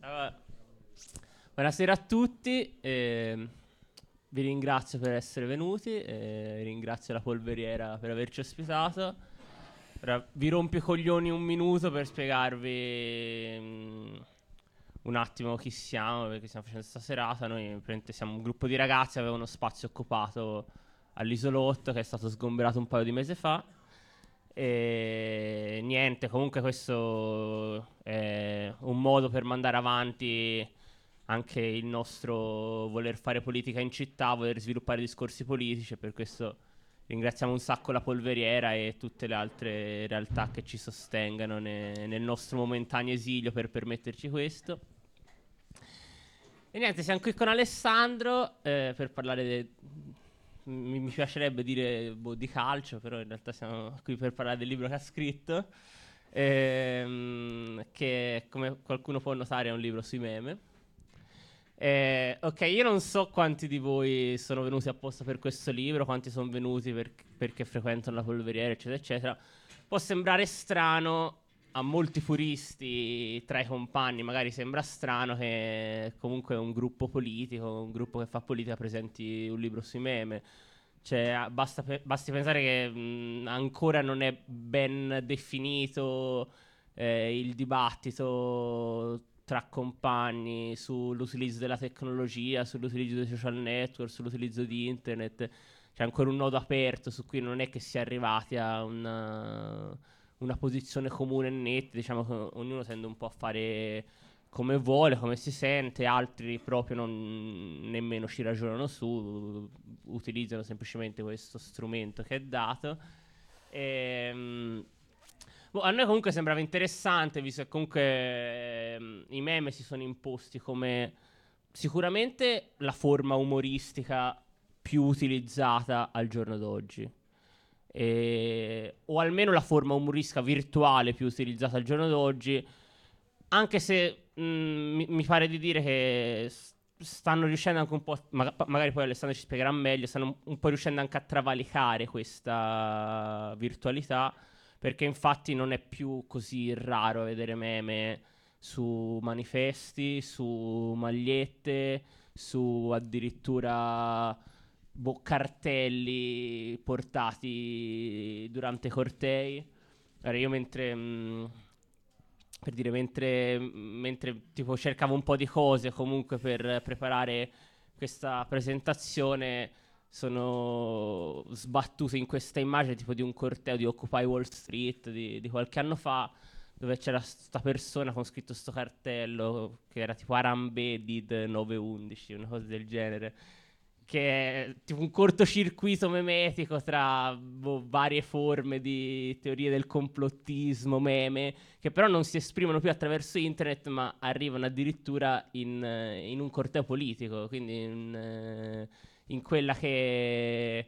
Allora, buonasera a tutti, vi ringrazio per essere venuti, ringrazio la Polveriera per averci ospitato. Ora vi rompo i coglioni un minuto per spiegarvi un attimo chi siamo, perché stiamo facendo questa serata. Noi praticamente siamo un gruppo di ragazzi, aveva uno spazio occupato all'Isolotto che è stato sgomberato un paio di mesi fa. E niente, comunque questo è un modo per mandare avanti anche il nostro voler fare politica in città, voler sviluppare discorsi politici. Per questo ringraziamo un sacco la Polveriera e tutte le altre realtà che ci sostengano nel nostro momentaneo esilio per permetterci questo. E niente, siamo qui con Alessandro per parlare mi piacerebbe dire di calcio, però in realtà siamo qui per parlare del libro che ha scritto, che come qualcuno può notare è un libro sui meme. Ok, io non so quanti di voi sono venuti apposta per questo libro, quanti sono venuti perché frequentano la Polveriera, eccetera, eccetera. Può sembrare strano a molti puristi tra i compagni, magari sembra strano che comunque un gruppo politico, un gruppo che fa politica presenti un libro sui meme. Cioè, basti pensare che ancora non è ben definito il dibattito tra compagni sull'utilizzo della tecnologia, sull'utilizzo dei social network, sull'utilizzo di internet. C'è ancora un nodo aperto su cui non è che si è arrivati a una posizione comune e netta. Diciamo che ognuno tende un po' a fare come vuole, come si sente, altri proprio nemmeno ci ragionano su, utilizzano semplicemente questo strumento che è dato. A noi comunque sembrava interessante, visto che comunque i meme si sono imposti come sicuramente la forma umoristica più utilizzata al giorno d'oggi. O almeno la forma umoristica virtuale più utilizzata al giorno d'oggi, anche se mi pare di dire che stanno riuscendo anche un po', magari poi Alessandro ci spiegherà meglio, stanno un po' riuscendo anche a travalicare questa virtualità, perché infatti non è più così raro vedere meme su manifesti, su magliette, su addirittura cartelli portati durante cortei. Allora, io per dire, mentre tipo cercavo un po' di cose comunque per preparare questa presentazione, sono sbattuto in questa immagine tipo di un corteo di Occupy Wall Street di qualche anno fa, dove c'era questa persona con scritto sto cartello che era tipo Arambedid 911, una cosa del genere, che è tipo un cortocircuito memetico tra varie forme di teorie del complottismo, meme, che però non si esprimono più attraverso internet, ma arrivano addirittura in un corteo politico, quindi in quella che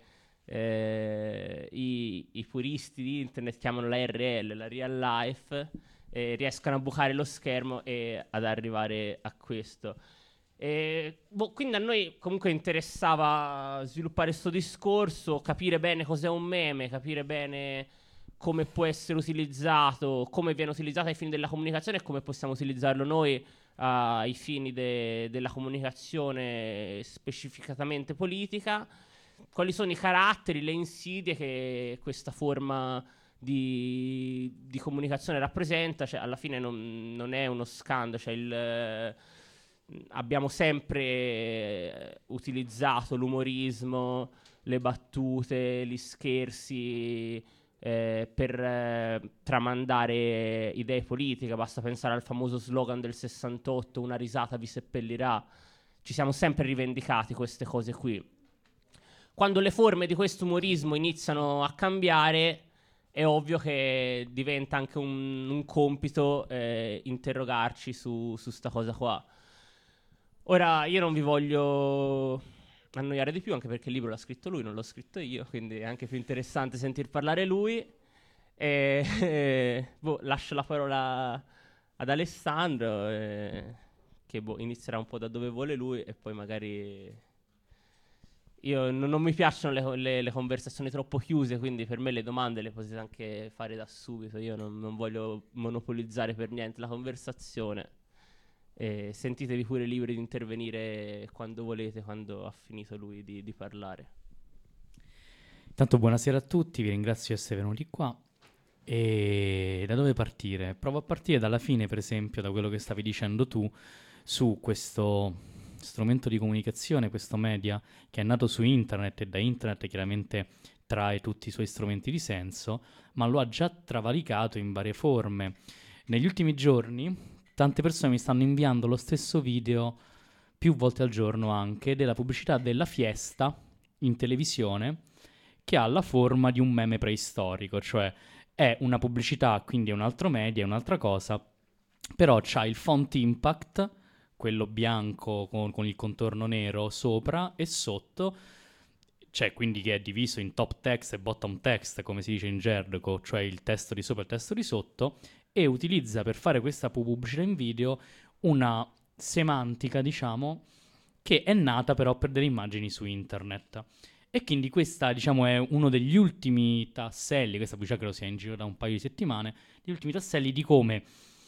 i puristi di internet chiamano la RL, la real life, riescono a bucare lo schermo e ad arrivare a questo. Quindi a noi comunque interessava sviluppare questo discorso, capire bene cos'è un meme, capire bene come può essere utilizzato, come viene utilizzato ai fini della comunicazione e come possiamo utilizzarlo noi ai fini della comunicazione specificatamente politica. Quali sono i caratteri, le insidie che questa forma di comunicazione rappresenta? Cioè, alla fine non è uno scandalo, cioè abbiamo sempre utilizzato l'umorismo, le battute, gli scherzi per tramandare idee politiche. Basta pensare al famoso slogan del 68, una risata vi seppellirà. Ci siamo sempre rivendicati queste cose qui. Quando le forme di questo umorismo iniziano a cambiare, è ovvio che diventa anche un compito interrogarci su sta cosa qua. Ora, io non vi voglio annoiare di più, anche perché il libro l'ha scritto lui, non l'ho scritto io, quindi è anche più interessante sentir parlare lui. Lascio la parola ad Alessandro, che inizierà un po' da dove vuole lui e poi magari... Io non mi piacciono le conversazioni troppo chiuse, quindi per me le domande le potete anche fare da subito. Io non voglio monopolizzare per niente la conversazione. E sentitevi pure liberi di intervenire quando volete, quando ha finito lui di parlare. Intanto buonasera a tutti, vi ringrazio di essere venuti qua. E da dove partire? Provo a partire dalla fine, per esempio, da quello che stavi dicendo tu su questo strumento di comunicazione, questo media che è nato su internet e da internet chiaramente trae tutti i suoi strumenti di senso, ma lo ha già travalicato in varie forme. Negli ultimi giorni tante persone mi stanno inviando lo stesso video più volte al giorno anche della pubblicità della Fiesta in televisione che ha la forma di un meme preistorico, cioè è una pubblicità, quindi è un altro media, è un'altra cosa, però c'ha il font impact, quello bianco con il contorno nero sopra e sotto, cioè quindi che è diviso in top text e bottom text, come si dice in gergo, cioè il testo di sopra e il testo di sotto, e utilizza per fare questa pubblicità in video una semantica, diciamo, che è nata però per delle immagini su internet. E quindi questa, diciamo, è uno degli ultimi tasselli, questa pubblicità credo sia in giro da un paio di settimane, gli ultimi tasselli di come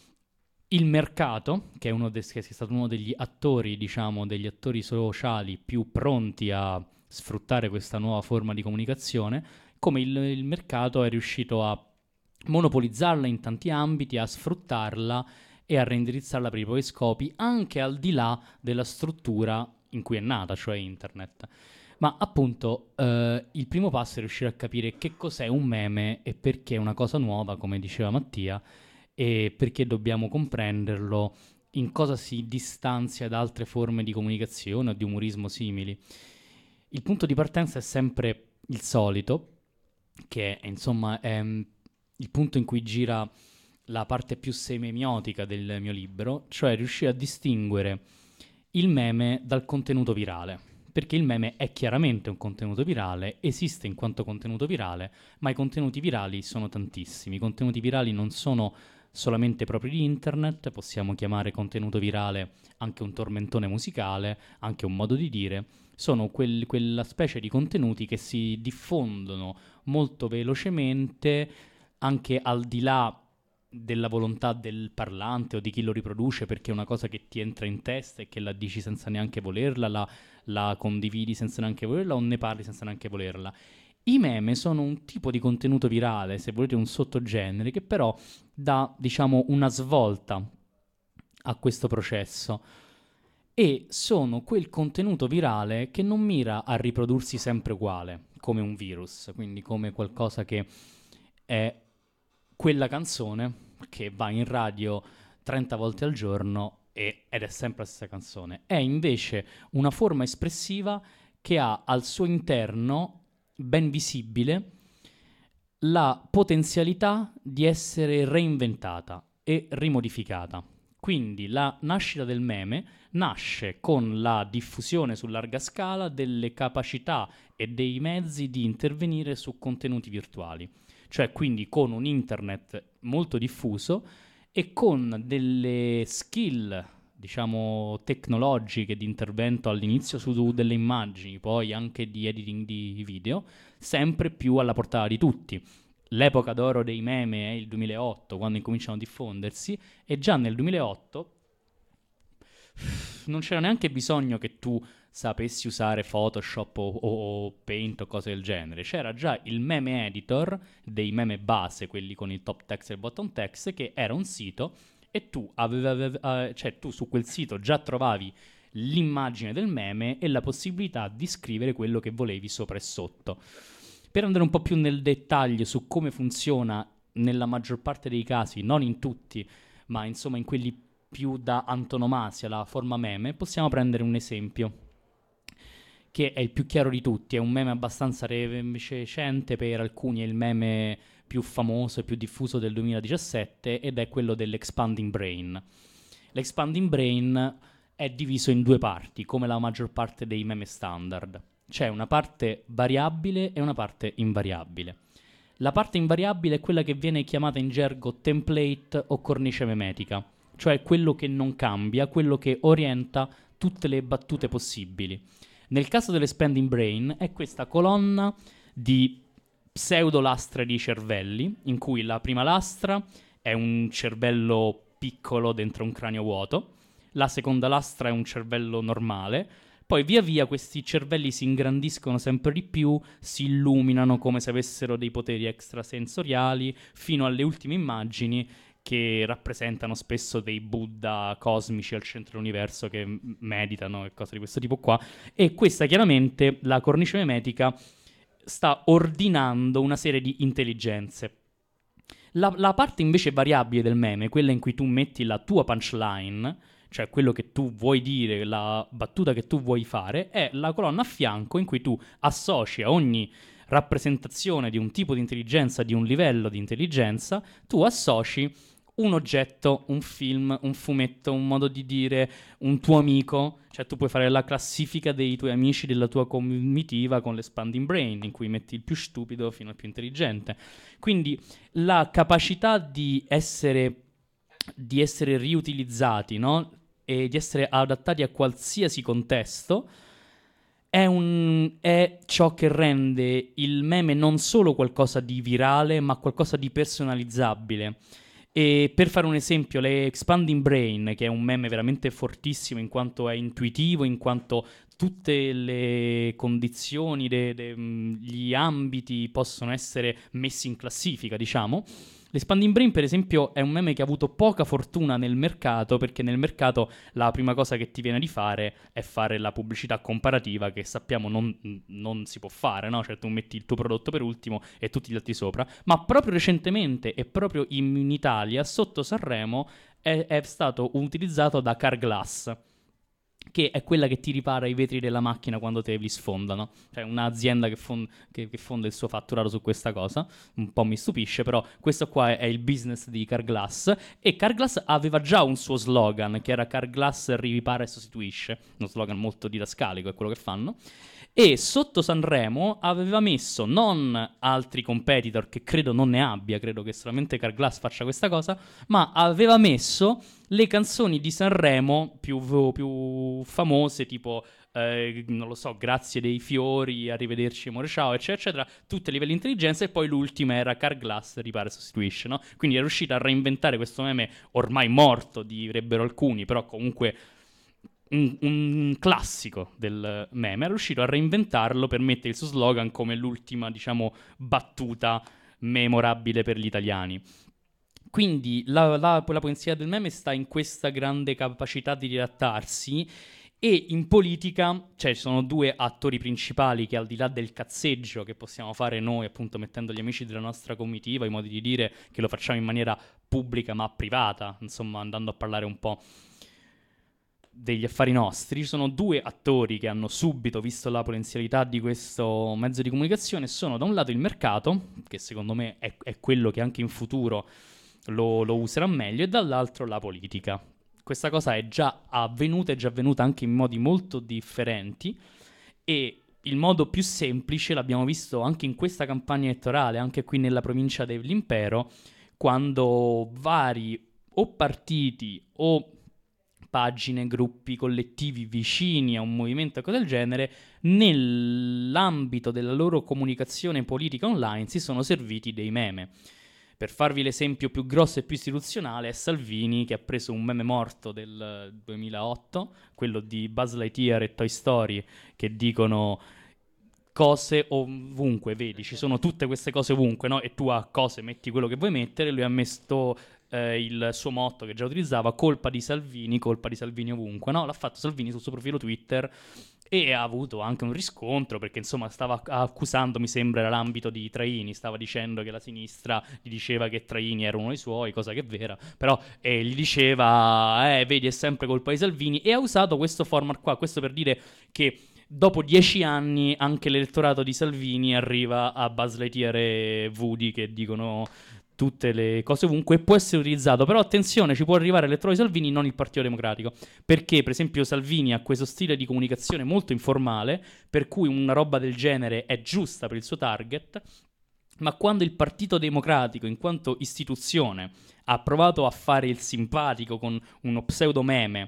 il mercato, che è stato uno degli attori, diciamo, degli attori sociali più pronti a sfruttare questa nuova forma di comunicazione, come il mercato è riuscito a monopolizzarla in tanti ambiti, a sfruttarla e a reindirizzarla per i propri scopi, anche al di là della struttura in cui è nata, cioè internet. Ma appunto il primo passo è riuscire a capire che cos'è un meme e perché è una cosa nuova, come diceva Mattia, e perché dobbiamo comprenderlo, in cosa si distanzia da altre forme di comunicazione o di umorismo simili. Il punto di partenza è sempre il solito, che insomma è il punto in cui gira la parte più semiotica del mio libro, cioè riuscire a distinguere il meme dal contenuto virale. Perché il meme è chiaramente un contenuto virale, esiste in quanto contenuto virale, ma i contenuti virali sono tantissimi. I contenuti virali non sono solamente propri di internet, possiamo chiamare contenuto virale anche un tormentone musicale, anche un modo di dire, sono quella specie di contenuti che si diffondono molto velocemente anche al di là della volontà del parlante o di chi lo riproduce, perché è una cosa che ti entra in testa e che la dici senza neanche volerla, la condividi senza neanche volerla o ne parli senza neanche volerla. I meme sono un tipo di contenuto virale, se volete un sottogenere, che però dà, diciamo, una svolta a questo processo. E sono quel contenuto virale che non mira a riprodursi sempre uguale, come un virus, quindi come qualcosa che è quella canzone che va in radio 30 volte al giorno ed è sempre la stessa canzone. È invece una forma espressiva che ha al suo interno, ben visibile, la potenzialità di essere reinventata e rimodificata. Quindi la nascita del meme nasce con la diffusione su larga scala delle capacità e dei mezzi di intervenire su contenuti virtuali, cioè quindi con un internet molto diffuso e con delle skill, diciamo, tecnologiche di intervento all'inizio su delle immagini, poi anche di editing di video, sempre più alla portata di tutti. L'epoca d'oro dei meme è il 2008, quando incominciano a diffondersi, e già nel 2008 non c'era neanche bisogno che tu sapessi usare Photoshop o Paint o cose del genere. C'era già il meme editor dei meme base, quelli con il top text e il bottom text, che era un sito e cioè tu su quel sito già trovavi l'immagine del meme e la possibilità di scrivere quello che volevi sopra e sotto. Per andare un po' più nel dettaglio su come funziona nella maggior parte dei casi, non in tutti, ma insomma in quelli più da antonomasia, la forma meme, possiamo prendere un esempio che è il più chiaro di tutti, è un meme abbastanza recente, per alcuni è il meme più famoso e più diffuso del 2017 ed è quello dell'Expanding Brain. L'Expanding Brain è diviso in due parti, come la maggior parte dei meme standard. C'è una parte variabile e una parte invariabile. La parte invariabile è quella che viene chiamata in gergo template o cornice memetica, cioè quello che non cambia, quello che orienta tutte le battute possibili. Nel caso dell'Expanding Brain è questa colonna di pseudo-lastre di cervelli, in cui la prima lastra è un cervello piccolo dentro un cranio vuoto, la seconda lastra è un cervello normale. Poi via via questi cervelli si ingrandiscono sempre di più, si illuminano come se avessero dei poteri extrasensoriali, fino alle ultime immagini che rappresentano spesso dei Buddha cosmici al centro dell'universo che meditano e cose di questo tipo qua. E questa chiaramente, la cornice memetica, sta ordinando una serie di intelligenze. La parte invece variabile del meme, quella in cui tu metti la tua punchline, cioè quello che tu vuoi dire, la battuta che tu vuoi fare, è la colonna a fianco in cui tu associ a ogni rappresentazione di un tipo di intelligenza, di un livello di intelligenza, tu associ un oggetto, un film, un fumetto, un modo di dire, un tuo amico. Cioè tu puoi fare la classifica dei tuoi amici della tua comitiva con l'Expanding Brain, in cui metti il più stupido fino al più intelligente. Quindi la capacità di essere riutilizzati, no? E di essere adattati a qualsiasi contesto è ciò che rende il meme non solo qualcosa di virale, ma qualcosa di personalizzabile. E per fare un esempio, le Expanding Brain, che è un meme veramente fortissimo in quanto è intuitivo, in quanto tutte le condizioni, gli ambiti possono essere messi in classifica, diciamo. L'Expanding Brain, per esempio, è un meme che ha avuto poca fortuna nel mercato, perché nel mercato la prima cosa che ti viene di fare è fare la pubblicità comparativa, che sappiamo non si può fare, no? Cioè tu metti il tuo prodotto per ultimo e tutti gli altri sopra. Ma proprio recentemente e proprio in Italia, sotto Sanremo, è stato utilizzato da Carglass, che è quella che ti ripara i vetri della macchina quando te li sfondano. Cioè un'azienda che fonda il suo fatturato su questa cosa. Un po' mi stupisce, però questo qua è il business di Carglass. E Carglass aveva già un suo slogan, che era Carglass ripara e sostituisce. Uno slogan molto didascalico, è quello che fanno. E sotto Sanremo aveva messo non altri competitor, che credo non ne abbia, credo che solamente Carglass faccia questa cosa, ma aveva messo le canzoni di Sanremo più famose, tipo non lo so, Grazie dei fiori, Arrivederci amore ciao, eccetera, eccetera, tutte a livelli di intelligenza. E poi l'ultima era Carglass ripara e sostituisce, no? Quindi è riuscita a reinventare questo meme ormai morto, direbbero alcuni, però comunque un classico del meme. È riuscito a reinventarlo per mettere il suo slogan come l'ultima, diciamo, battuta memorabile per gli italiani. Quindi la poesia del meme sta in questa grande capacità di rilattarsi. E in politica, cioè, ci sono due attori principali che, al di là del cazzeggio che possiamo fare noi, appunto mettendo gli amici della nostra comitiva, i modi di dire che lo facciamo in maniera pubblica ma privata, insomma andando a parlare un po' degli affari nostri, ci sono due attori che hanno subito visto la potenzialità di questo mezzo di comunicazione. Sono da un lato il mercato, che secondo me è quello che anche in futuro lo userà meglio, e dall'altro la politica. Questa cosa è già avvenuta anche in modi molto differenti, e il modo più semplice l'abbiamo visto anche in questa campagna elettorale, anche qui nella provincia dell'Impero, quando vari o partiti o pagine, gruppi, collettivi vicini a un movimento e cose del genere, nell'ambito della loro comunicazione politica online si sono serviti dei meme. Per farvi l'esempio più grosso e più istituzionale, è Salvini che ha preso un meme morto del 2008, quello di Buzz Lightyear e Toy Story, che dicono cose ovunque, vedi, ci sono tutte queste cose ovunque, no? E tu a cose metti quello che vuoi mettere. Lui ha messo il suo motto che già utilizzava, colpa di Salvini ovunque, no? L'ha fatto Salvini sul suo profilo Twitter e ha avuto anche un riscontro, perché insomma stava accusando, mi sembra era l'ambito di Traini, stava dicendo che la sinistra gli diceva che Traini era uno dei suoi, cosa che è vera, però gli diceva vedi, è sempre colpa di Salvini, e ha usato questo format qua, questo per dire che dopo 10 anni anche l'elettorato di Salvini arriva a Buzz Lightyear e Woody che dicono tutte le cose ovunque, e può essere utilizzato. Però attenzione, ci può arrivare l'elettorato di Salvini, non il Partito Democratico, perché per esempio Salvini ha questo stile di comunicazione molto informale, per cui una roba del genere è giusta per il suo target. Ma quando il Partito Democratico, in quanto istituzione, ha provato a fare il simpatico con uno pseudo meme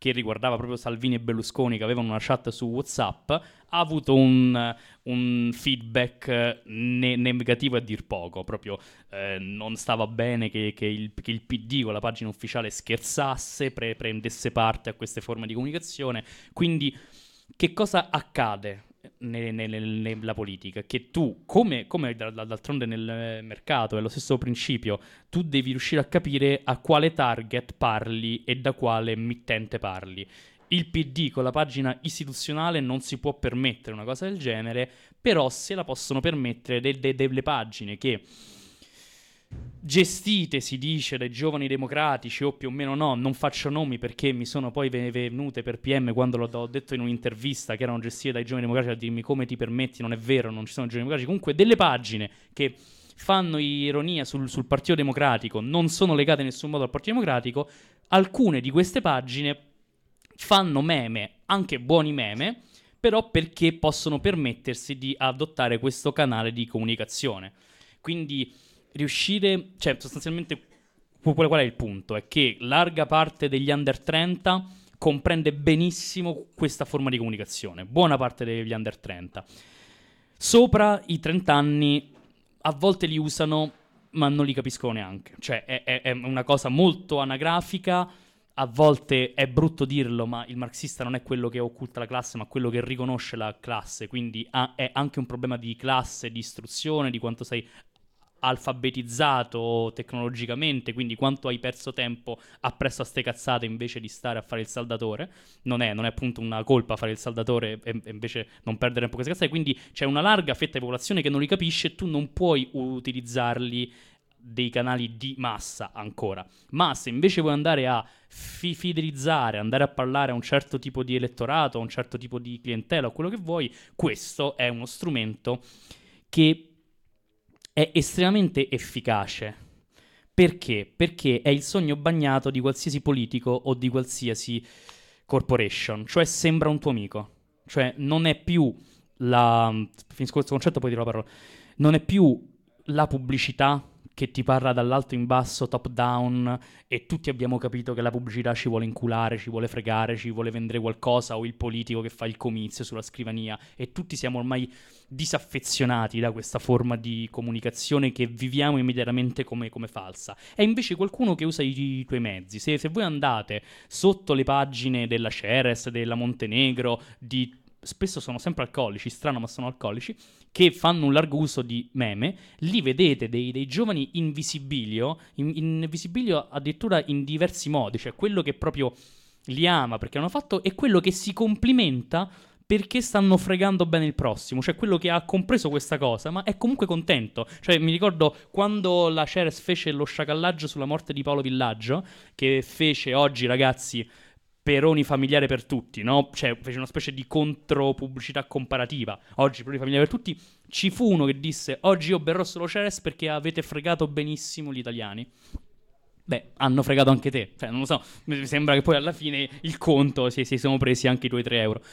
che riguardava proprio Salvini e Berlusconi che avevano una chat su WhatsApp, ha avuto un feedback negativo a dir poco, proprio non stava bene che il PD con la pagina ufficiale scherzasse, prendesse parte a queste forme di comunicazione. Quindi che cosa accade nella politica? Che tu, come d'altronde nel mercato, è lo stesso principio, tu devi riuscire a capire a quale target parli e da quale emittente parli. Il PD con la pagina istituzionale non si può permettere una cosa del genere, però se la possono permettere delle pagine che gestite, si dice, dai giovani democratici o più o meno no, non faccio nomi perché mi sono poi venute per PM quando l'ho detto in un'intervista che erano gestite dai giovani democratici a dirmi come ti permetti, non è vero, non ci sono giovani democratici, comunque delle pagine che fanno ironia sul Partito Democratico, non sono legate in nessun modo al Partito Democratico, alcune di queste pagine fanno meme, anche buoni meme, però perché possono permettersi di adottare questo canale di comunicazione. Quindi riuscire, cioè sostanzialmente qual è il punto? È che larga parte degli under 30 comprende benissimo questa forma di comunicazione, buona parte degli under 30. Sopra i 30 anni a volte li usano ma non li capiscono neanche, cioè è una cosa molto anagrafica. A volte è brutto dirlo, ma il marxista non è quello che occulta la classe, ma quello che riconosce la classe, quindi è anche un problema di classe, di istruzione, di quanto sei alfabetizzato tecnologicamente, quindi quanto hai perso tempo appresso a ste cazzate invece di stare a fare il saldatore. Non è appunto una colpa fare il saldatore e invece non perdere tempo con queste cazzate, quindi c'è una larga fetta di popolazione che non li capisce e tu non puoi utilizzarli dei canali di massa ancora. Ma se invece vuoi andare a fidelizzare, andare a parlare a un certo tipo di elettorato, a un certo tipo di clientela o quello che vuoi, questo è uno strumento che è estremamente efficace. Perché? Perché è il sogno bagnato di qualsiasi politico o di qualsiasi corporation, cioè sembra un tuo amico. Cioè non è più finisco questo concetto poi dirò la parola. Non è più la pubblicità che ti parla dall'alto in basso, top down, e tutti abbiamo capito che la pubblicità ci vuole inculare, ci vuole fregare, ci vuole vendere qualcosa, o il politico che fa il comizio sulla scrivania, e tutti siamo ormai disaffezionati da questa forma di comunicazione che viviamo immediatamente come falsa. È invece qualcuno che usa i tuoi mezzi. Se voi andate sotto le pagine della Ceres, della Montenegro, spesso sono sempre alcolici, strano ma sono alcolici, che fanno un largo uso di meme, lì vedete dei giovani in visibilio addirittura in diversi modi, cioè quello che proprio li ama perché hanno fatto e quello che si complimenta perché stanno fregando bene il prossimo, cioè quello che ha compreso questa cosa ma è comunque contento. Cioè mi ricordo quando la Ceres fece lo sciacallaggio sulla morte di Paolo Villaggio, che fece oggi, ragazzi, Peroni familiare per tutti, no? Cioè fece una specie di contropubblicità comparativa. Oggi Peroni familiare per tutti, ci fu uno che disse oggi io berrò solo Ceres perché avete fregato benissimo gli italiani. Beh, hanno fregato anche te, cioè non lo so, mi sembra che poi alla fine il conto si sono presi anche i tuoi 3 euro.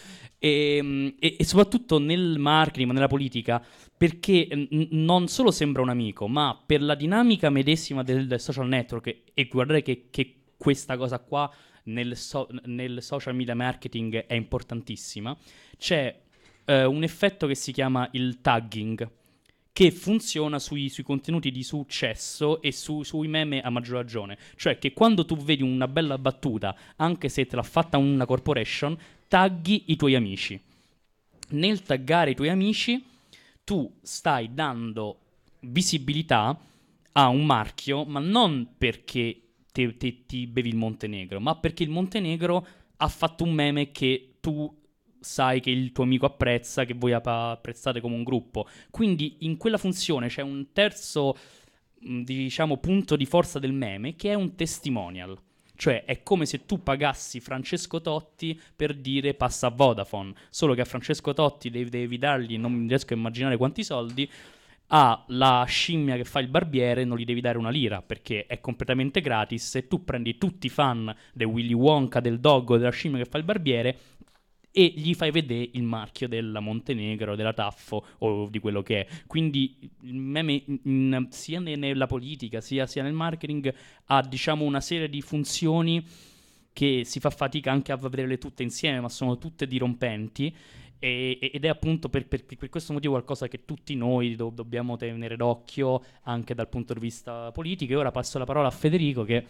E soprattutto nel marketing, ma nella politica, perché non solo sembra un amico, ma per la dinamica medesima del social network, e guardate che questa cosa qua nel social media marketing è importantissima, c'è un effetto che si chiama il tagging, che funziona sui contenuti di successo e sui meme a maggior ragione. Cioè che quando tu vedi una bella battuta, anche se te l'ha fatta una corporation, tagghi i tuoi amici. Nel taggare i tuoi amici, tu stai dando visibilità a un marchio, ma non perché ti bevi il Montenegro, ma perché il Montenegro ha fatto un meme che tu sai che il tuo amico apprezza, che voi apprezzate come un gruppo. Quindi in quella funzione c'è un terzo, diciamo, punto di forza del meme, che è un testimonial. Cioè è come se tu pagassi Francesco Totti per dire passa a Vodafone, solo che a Francesco Totti devi dargli, non riesco a immaginare quanti soldi, la scimmia che fa il barbiere non gli devi dare una lira perché è completamente gratis. Se tu prendi tutti i fan del Willy Wonka, del doggo, della scimmia che fa il barbiere e gli fai vedere il marchio della Montenegro, della Taffo o di quello che è. Quindi il meme sia nella politica sia nel marketing ha, diciamo, una serie di funzioni che si fa fatica anche a vederle tutte insieme, ma sono tutte dirompenti. Ed è appunto per questo motivo qualcosa che tutti noi dobbiamo tenere d'occhio anche dal punto di vista politico. E ora passo la parola a Federico che...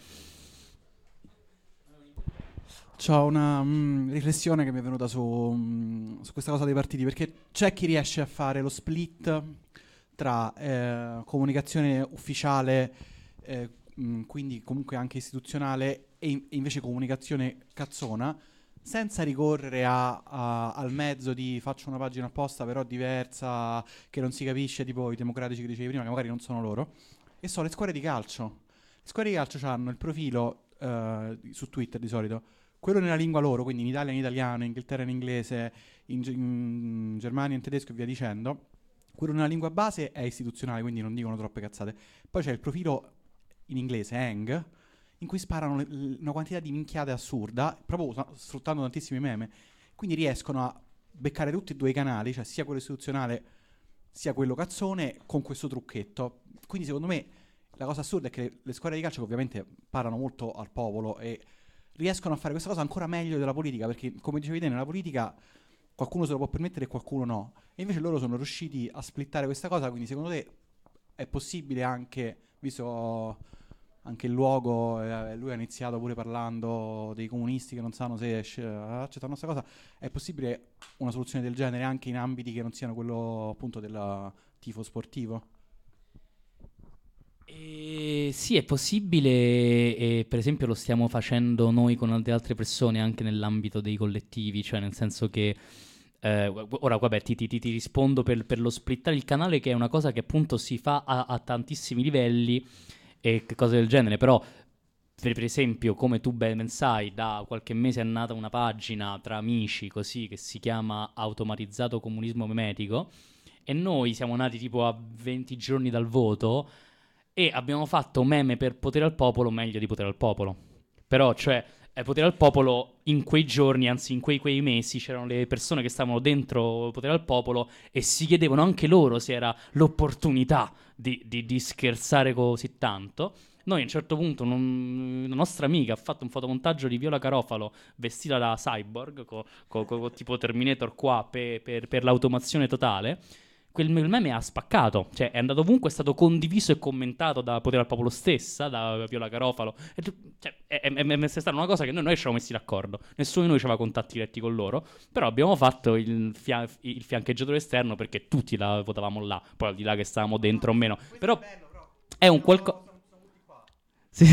C'ho una riflessione che mi è venuta su questa cosa dei partiti, perché c'è chi riesce a fare lo split tra comunicazione ufficiale, quindi comunque anche istituzionale, e invece comunicazione cazzona, senza ricorrere al mezzo di faccio una pagina apposta però diversa, che non si capisce, tipo i democratici che dicevi prima, che magari non sono loro, e sono le squadre di calcio. Le squadre di calcio hanno il profilo su Twitter di solito, quello nella lingua loro, quindi in Italia in italiano, in Inghilterra in inglese, in Germania in tedesco e via dicendo. Quello nella lingua base è istituzionale, quindi non dicono troppe cazzate. Poi c'è il profilo in inglese, Hang, in cui sparano una quantità di minchiate assurda, proprio sfruttando tantissimi meme. Quindi riescono a beccare tutti e due i canali, cioè sia quello istituzionale sia quello cazzone, con questo trucchetto. Quindi secondo me la cosa assurda è che le squadre di calcio, che ovviamente parlano molto al popolo e riescono a fare questa cosa ancora meglio della politica, perché come dicevi te, nella politica qualcuno se lo può permettere e qualcuno no, e invece loro sono riusciti a splittare questa cosa. Quindi secondo te è possibile anche, visto anche il luogo, lui ha iniziato pure parlando dei comunisti che non sanno se accettano questa cosa, è possibile una soluzione del genere anche in ambiti che non siano quello appunto del tifo sportivo? Sì, è possibile, e per esempio lo stiamo facendo noi con altre persone anche nell'ambito dei collettivi, cioè nel senso che ora vabbè ti rispondo per lo splittare il canale, che è una cosa che appunto si fa a tantissimi livelli e cose del genere, però per esempio, come tu ben sai, da qualche mese è nata una pagina tra amici così che si chiama Automatizzato Comunismo Memetico, e noi siamo nati tipo a 20 giorni dal voto e abbiamo fatto meme per Potere al Popolo meglio di Potere al Popolo. Però, cioè, Potere al Popolo in quei giorni, anzi in quei mesi, c'erano le persone che stavano dentro Potere al Popolo e si chiedevano anche loro se era l'opportunità di scherzare così tanto. Noi a un certo punto, una nostra amica ha fatto un fotomontaggio di Viola Carofalo vestita da cyborg, tipo Terminator qua, per l'automazione totale. Quel meme ha spaccato, cioè è andato ovunque, è stato condiviso e commentato da Potere al Popolo stessa, da Viola Carofalo. Cioè, è stata una cosa che noi ci siamo messi d'accordo. Nessuno di noi aveva contatti diretti con loro, però abbiamo fatto il fiancheggiatore esterno perché tutti la votavamo là, poi al di là che stavamo dentro o meno. Però è un qualcosa... Sì.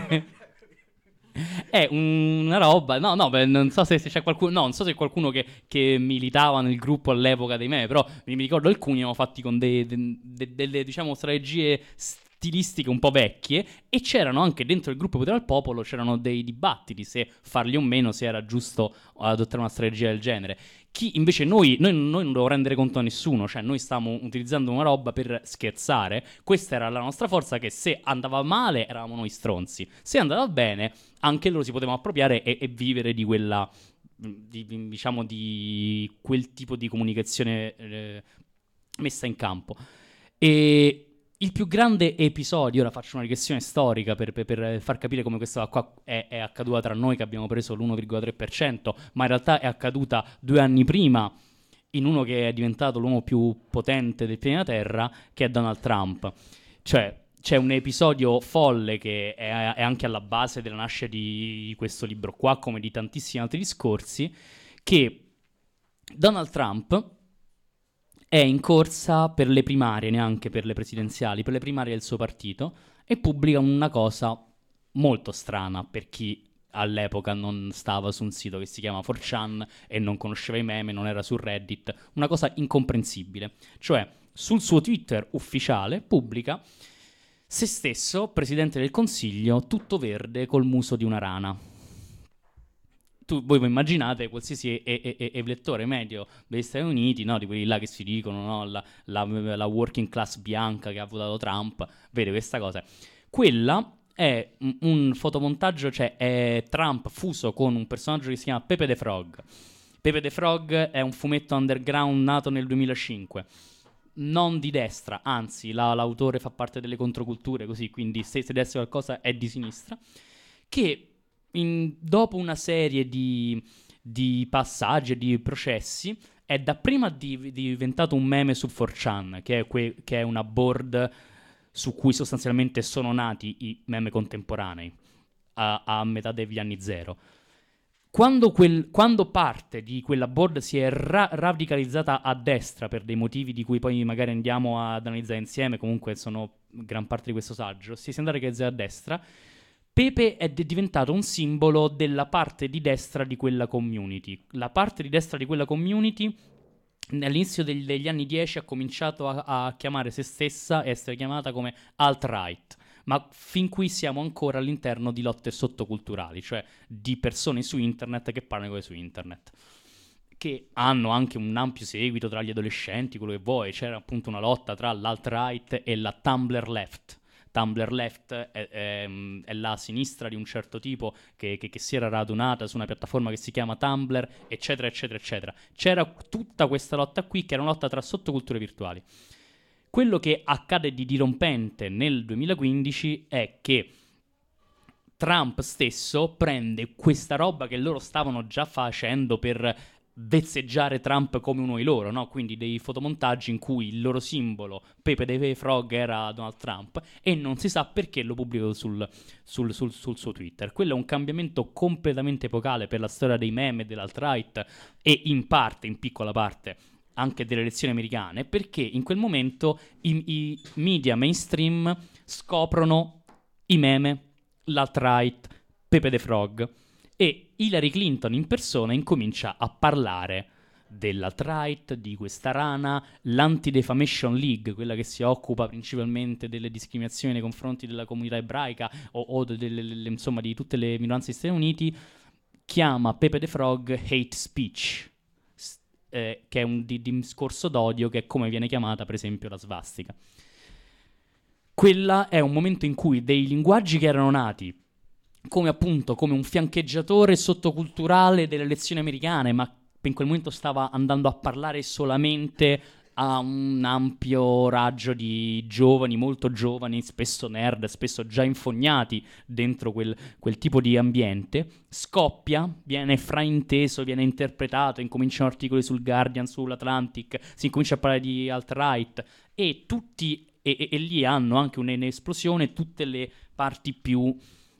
È una roba, no, beh, non so se c'è qualcuno, no, non so se qualcuno che militava nel gruppo all'epoca dei me, però mi ricordo alcuni abbiamo fatti con delle, diciamo, strategie stilistiche un po' vecchie, e c'erano anche dentro il gruppo Potere al Popolo, c'erano dei dibattiti se farli o meno, se era giusto adottare una strategia del genere. Invece noi non dobbiamo rendere conto a nessuno, cioè noi stavamo utilizzando una roba per scherzare, questa era la nostra forza, che se andava male eravamo noi stronzi, se andava bene anche loro si potevano appropriare e vivere di quella, diciamo, di quel tipo di comunicazione messa in campo. E il più grande episodio, ora faccio una regressione storica per far capire come questa qua è accaduta tra noi, che abbiamo preso l'1,3%, ma in realtà è accaduta 2 anni prima in uno che è diventato l'uomo più potente del pianeta Terra, che è Donald Trump. Cioè, c'è un episodio folle che è anche alla base della nascita di questo libro qua, come di tantissimi altri discorsi, che Donald Trump è in corsa per le primarie, neanche per le presidenziali, per le primarie del suo partito, e pubblica una cosa molto strana per chi all'epoca non stava su un sito che si chiama 4chan e non conosceva i meme, non era su Reddit, una cosa incomprensibile. Cioè, sul suo Twitter ufficiale pubblica se stesso, presidente del consiglio, tutto verde col muso di una rana. Voi immaginate qualsiasi elettore medio degli Stati Uniti, no, di quelli là che si dicono, no, la working class bianca che ha votato Trump, vede questa cosa. Quella è un fotomontaggio, cioè è Trump fuso con un personaggio che si chiama Pepe the Frog. Pepe the Frog è un fumetto underground nato nel 2005. Non di destra, anzi l'autore fa parte delle controculture, così, quindi se desse qualcosa è di sinistra, che dopo una serie di passaggi e di processi, è dapprima diventato un meme su 4chan, che è una board su cui sostanzialmente sono nati i meme contemporanei, a metà degli anni zero. Quando parte di quella board si è radicalizzata a destra, per dei motivi di cui poi magari andiamo ad analizzare insieme, comunque sono gran parte di questo saggio, si è radicalizzata a destra, Pepe è diventato un simbolo della parte di destra di quella community. La parte di destra di quella community all'inizio degli anni 10 ha cominciato a chiamare se stessa e essere chiamata come alt-right, ma fin qui siamo ancora all'interno di lotte sottoculturali, cioè di persone su internet che parlano cose su internet, che hanno anche un ampio seguito tra gli adolescenti, quello che vuoi. C'era appunto una lotta tra l'alt-right e la Tumblr left. Tumblr left è la sinistra di un certo tipo che si era radunata su una piattaforma che si chiama Tumblr, eccetera, eccetera, eccetera. C'era tutta questa lotta qui, che era una lotta tra sottoculture virtuali. Quello che accade di dirompente nel 2015 è che Trump stesso prende questa roba che loro stavano già facendo per vezzeggiare Trump come uno di loro, no? Quindi dei fotomontaggi in cui il loro simbolo, Pepe the Frog, era Donald Trump, e non si sa perché lo pubblicano sul suo Twitter. Quello è un cambiamento completamente epocale per la storia dei meme, dell'alt-right e in piccola parte, anche delle elezioni americane, perché in quel momento i media mainstream scoprono i meme, l'alt-right, Pepe the Frog, e Hillary Clinton in persona incomincia a parlare dell'alt-right, di questa rana, l'Anti-Defamation League, quella che si occupa principalmente delle discriminazioni nei confronti della comunità ebraica o insomma di tutte le minoranze degli Stati Uniti, chiama Pepe the Frog hate speech, che è un discorso d'odio, che è come viene chiamata per esempio la svastica. Quella è un momento in cui dei linguaggi che erano nati come un fiancheggiatore sottoculturale delle elezioni americane, ma in quel momento stava andando a parlare solamente a un ampio raggio di giovani, molto giovani, spesso nerd, spesso già infognati dentro quel tipo di ambiente, scoppia, viene frainteso, viene interpretato, incominciano articoli sul Guardian, sull'Atlantic, si incomincia a parlare di alt-right, e tutti, e lì hanno anche un'esplosione tutte le parti più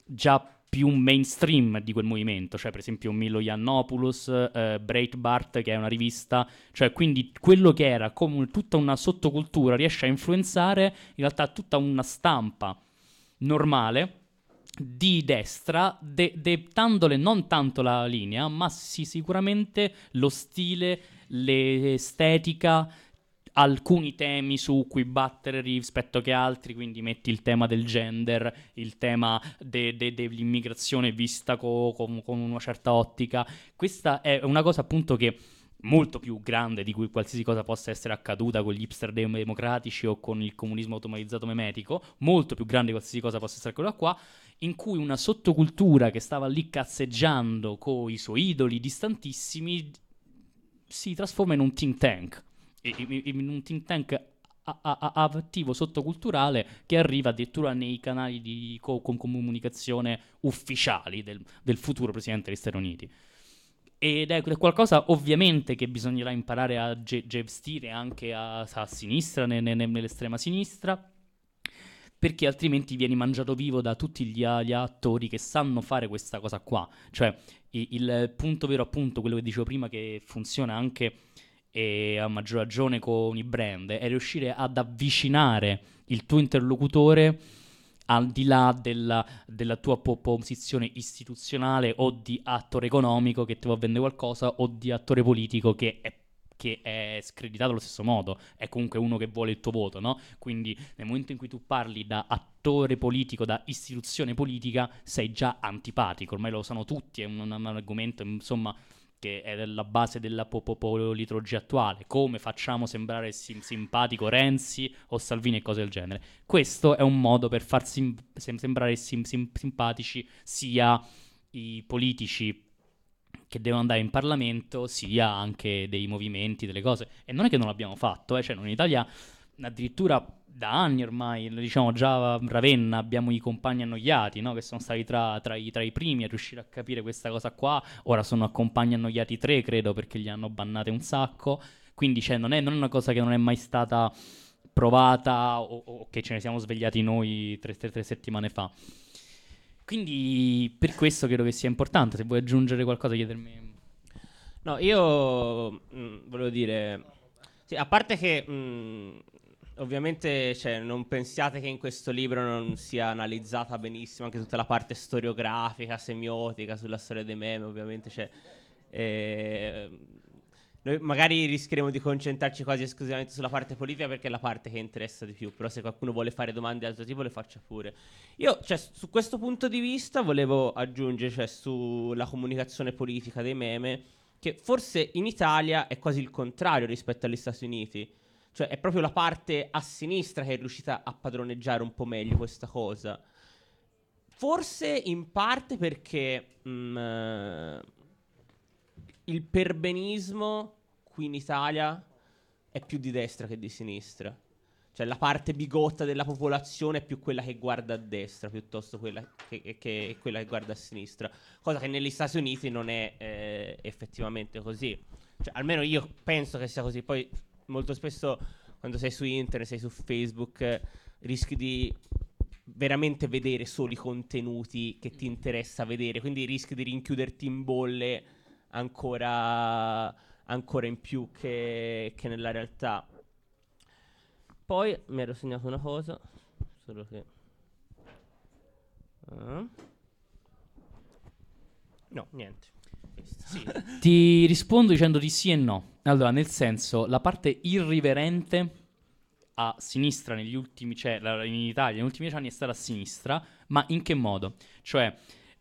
mainstream di quel movimento, cioè per esempio Milo Yiannopoulos, Breitbart, che è una rivista, cioè quindi quello che era come tutta una sottocultura riesce a influenzare in realtà tutta una stampa normale di destra, dettandole non tanto la linea, ma sicuramente lo stile, l'estetica, alcuni temi su cui battere rispetto che altri, quindi metti il tema del gender, il tema dell'immigrazione vista con una certa ottica. Questa è una cosa appunto che molto più grande di cui qualsiasi cosa possa essere accaduta con gli hipster democratici o con il comunismo automatizzato memetico, molto più grande di qualsiasi cosa possa essere quella qua, in cui una sottocultura che stava lì cazzeggiando con i suoi idoli distantissimi si trasforma in un think tank. In un think tank attivo sottoculturale che arriva addirittura nei canali di comunicazione ufficiali del futuro presidente degli Stati Uniti. Ed è qualcosa ovviamente che bisognerà imparare a gestire anche a sinistra, nell'estrema sinistra, perché altrimenti vieni mangiato vivo da tutti gli attori che sanno fare questa cosa qua. Cioè il punto vero, appunto, quello che dicevo prima, che funziona anche e a maggior ragione con i brand, è riuscire ad avvicinare il tuo interlocutore al di là della tua posizione istituzionale o di attore economico che ti vuole vendere qualcosa, o di attore politico che è screditato allo stesso modo, è comunque uno che vuole il tuo voto, no? Quindi nel momento in cui tu parli da attore politico, da istituzione politica, sei già antipatico, ormai lo sanno tutti, è un argomento, insomma, che è la base della politologia attuale. Come facciamo sembrare simpatico Renzi o Salvini e cose del genere? Questo è un modo per far sembrare simpatici sia i politici che devono andare in Parlamento, sia anche dei movimenti, delle cose. E non è che non l'abbiamo fatto, cioè noi in Italia addirittura da anni ormai, diciamo già a Ravenna abbiamo i compagni annoiati, no? Che sono stati tra i primi a riuscire a capire questa cosa qua. Ora sono a compagni annoiati 3, credo, perché gli hanno bannate un sacco. Quindi cioè, non è una cosa che non è mai stata provata o che ce ne siamo svegliati noi tre settimane fa. Quindi per questo credo che sia importante. Se vuoi aggiungere qualcosa, chiedermi. No, io volevo dire, sì, a parte che ovviamente cioè, non pensiate che in questo libro non sia analizzata benissimo anche tutta la parte storiografica, semiotica sulla storia dei meme, ovviamente cioè, noi magari rischieremo di concentrarci quasi esclusivamente sulla parte politica perché è la parte che interessa di più, però se qualcuno vuole fare domande di altro tipo le faccia pure. Io, cioè, su questo punto di vista volevo aggiungere, cioè, sulla comunicazione politica dei meme, che forse in Italia è quasi il contrario rispetto agli Stati Uniti. Cioè è proprio la parte a sinistra che è riuscita a padroneggiare un po' meglio questa cosa. Forse in parte perché il perbenismo qui in Italia è più di destra che di sinistra. Cioè la parte bigotta della popolazione è più quella che guarda a destra piuttosto quella che quella che guarda a sinistra. Cosa che negli Stati Uniti non è effettivamente così. Cioè, almeno io penso che sia così. Poi molto spesso quando sei su internet, sei su Facebook, rischi di veramente vedere solo i contenuti che ti interessa vedere, quindi rischi di rinchiuderti in bolle ancora in più che nella realtà. Poi mi ero segnato una cosa, solo che no, niente. Sì. Ti rispondo dicendo di sì e no. Allora, nel senso, la parte irriverente a sinistra negli ultimi, cioè in Italia negli ultimi 10 anni è stata a sinistra, ma in che modo? Cioè,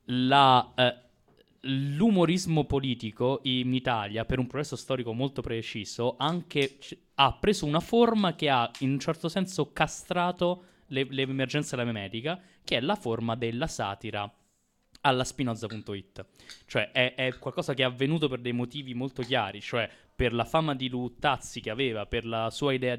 l'umorismo politico in Italia, per un processo storico molto preciso, anche ha preso una forma che ha in un certo senso castrato l'emergenza della memetica, che è la forma della satira alla Spinoza.it. Cioè è qualcosa che è avvenuto per dei motivi molto chiari, cioè per la fama di Luttazzi che aveva, per la sua idea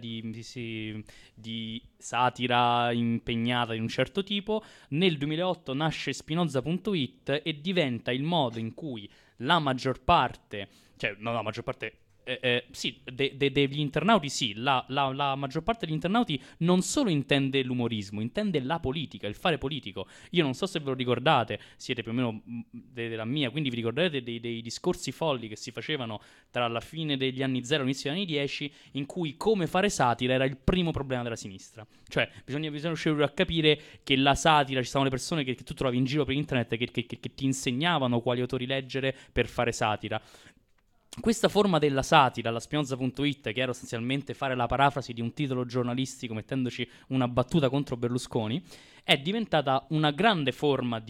di satira impegnata di un certo tipo. Nel 2008 nasce Spinoza.it e diventa il modo in cui la maggior parte, cioè no, la maggior parte sì, degli internauti sì, la maggior parte degli internauti non solo intende l'umorismo, intende la politica, il fare politico. Io non so se ve lo ricordate, siete più o meno della mia, quindi vi ricorderete dei discorsi folli che si facevano tra la fine degli anni 0 e l'inizio degli anni 10, in cui come fare satira era il primo problema della sinistra. Cioè bisogna riuscire a capire che la satira, ci stavano le persone che tu trovavi in giro per internet che ti insegnavano quali autori leggere per fare satira. Questa forma della satira, la Spinoza.it, che era sostanzialmente fare la parafrasi di un titolo giornalistico mettendoci una battuta contro Berlusconi, è diventata una grande forma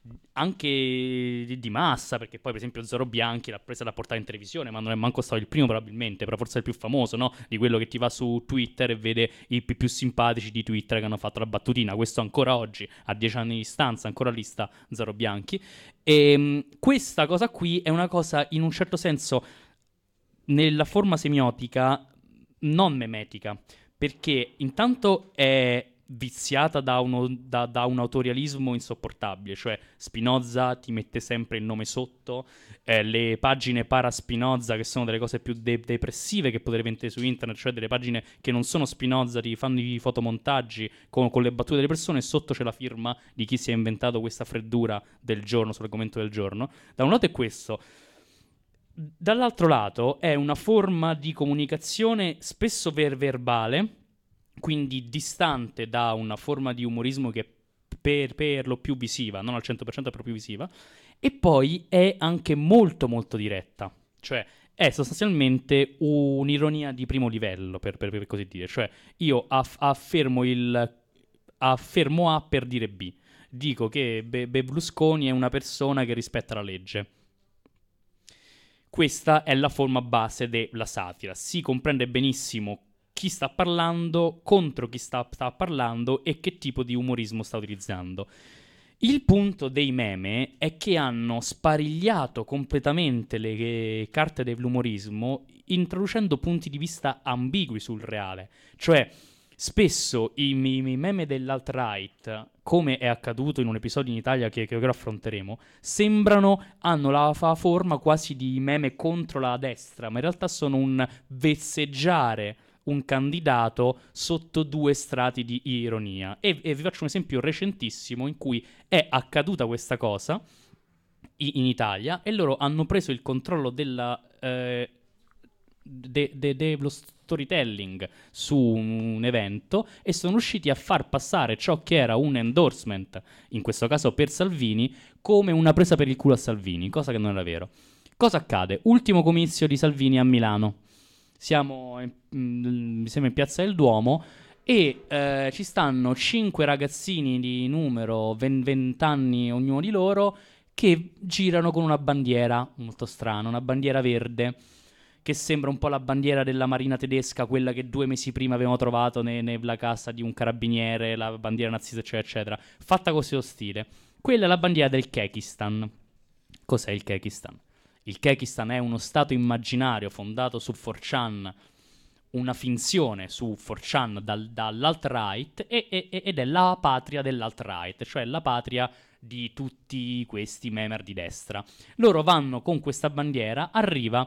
anche di massa, perché poi per esempio Zoro Bianchi l'ha presa da portare in televisione, ma non è manco stato il primo probabilmente, però forse è il più famoso, no? Di quello che ti va su Twitter e vede i più simpatici di Twitter che hanno fatto la battutina. Questo ancora oggi, a 10 anni di distanza, ancora lì sta Zoro Bianchi. E questa cosa qui è una cosa in un certo senso nella forma semiotica non memetica, perché intanto è viziata da un autorialismo insopportabile, cioè Spinoza ti mette sempre il nome sotto, le pagine para Spinoza, che sono delle cose più depressive che potrei vedere su internet, cioè delle pagine che non sono Spinoza, ti fanno i fotomontaggi con le battute delle persone e sotto c'è la firma di chi si è inventato questa freddura del giorno sull'argomento del giorno. Da un lato è questo. Dall'altro lato è una forma di comunicazione spesso verbale, quindi distante da una forma di umorismo che è per lo più visiva, non al 100% è proprio visiva, e poi è anche molto molto diretta, cioè è sostanzialmente un'ironia di primo livello, per così dire, cioè io affermo A per dire B, dico che Berlusconi è una persona che rispetta la legge. Questa è la forma base della satira. Si comprende benissimo chi sta parlando, contro chi sta parlando e che tipo di umorismo sta utilizzando. Il punto dei meme è che hanno sparigliato completamente le carte dell'umorismo, introducendo punti di vista ambigui sul reale. Cioè, spesso i meme dell'alt-right, come è accaduto in un episodio in Italia che ora affronteremo, hanno la forma quasi di meme contro la destra, ma in realtà sono un vezzeggiare un candidato sotto due strati di ironia. E vi faccio un esempio recentissimo in cui è accaduta questa cosa in Italia e loro hanno preso il controllo dello storytelling su un evento e sono riusciti a far passare ciò che era un endorsement, in questo caso per Salvini, come una presa per il culo a Salvini, cosa che non era vero. Cosa accade? Ultimo comizio di Salvini a Milano. Siamo in Piazza del Duomo e ci stanno 5 ragazzini di numero 20 anni ognuno di loro che girano con una bandiera molto strana, una bandiera verde che sembra un po' la bandiera della marina tedesca, quella che 2 mesi prima avevamo trovato nella casa di un carabiniere, la bandiera nazista eccetera eccetera, fatta così ostile. Quella è la bandiera del Kekistan. Cos'è il Kekistan? Il Kekistan è uno stato immaginario fondato su 4chan, una finzione su 4chan dall'alt-right ed è la patria dell'alt-right, cioè la patria di tutti questi memer di destra. Loro vanno con questa bandiera, arriva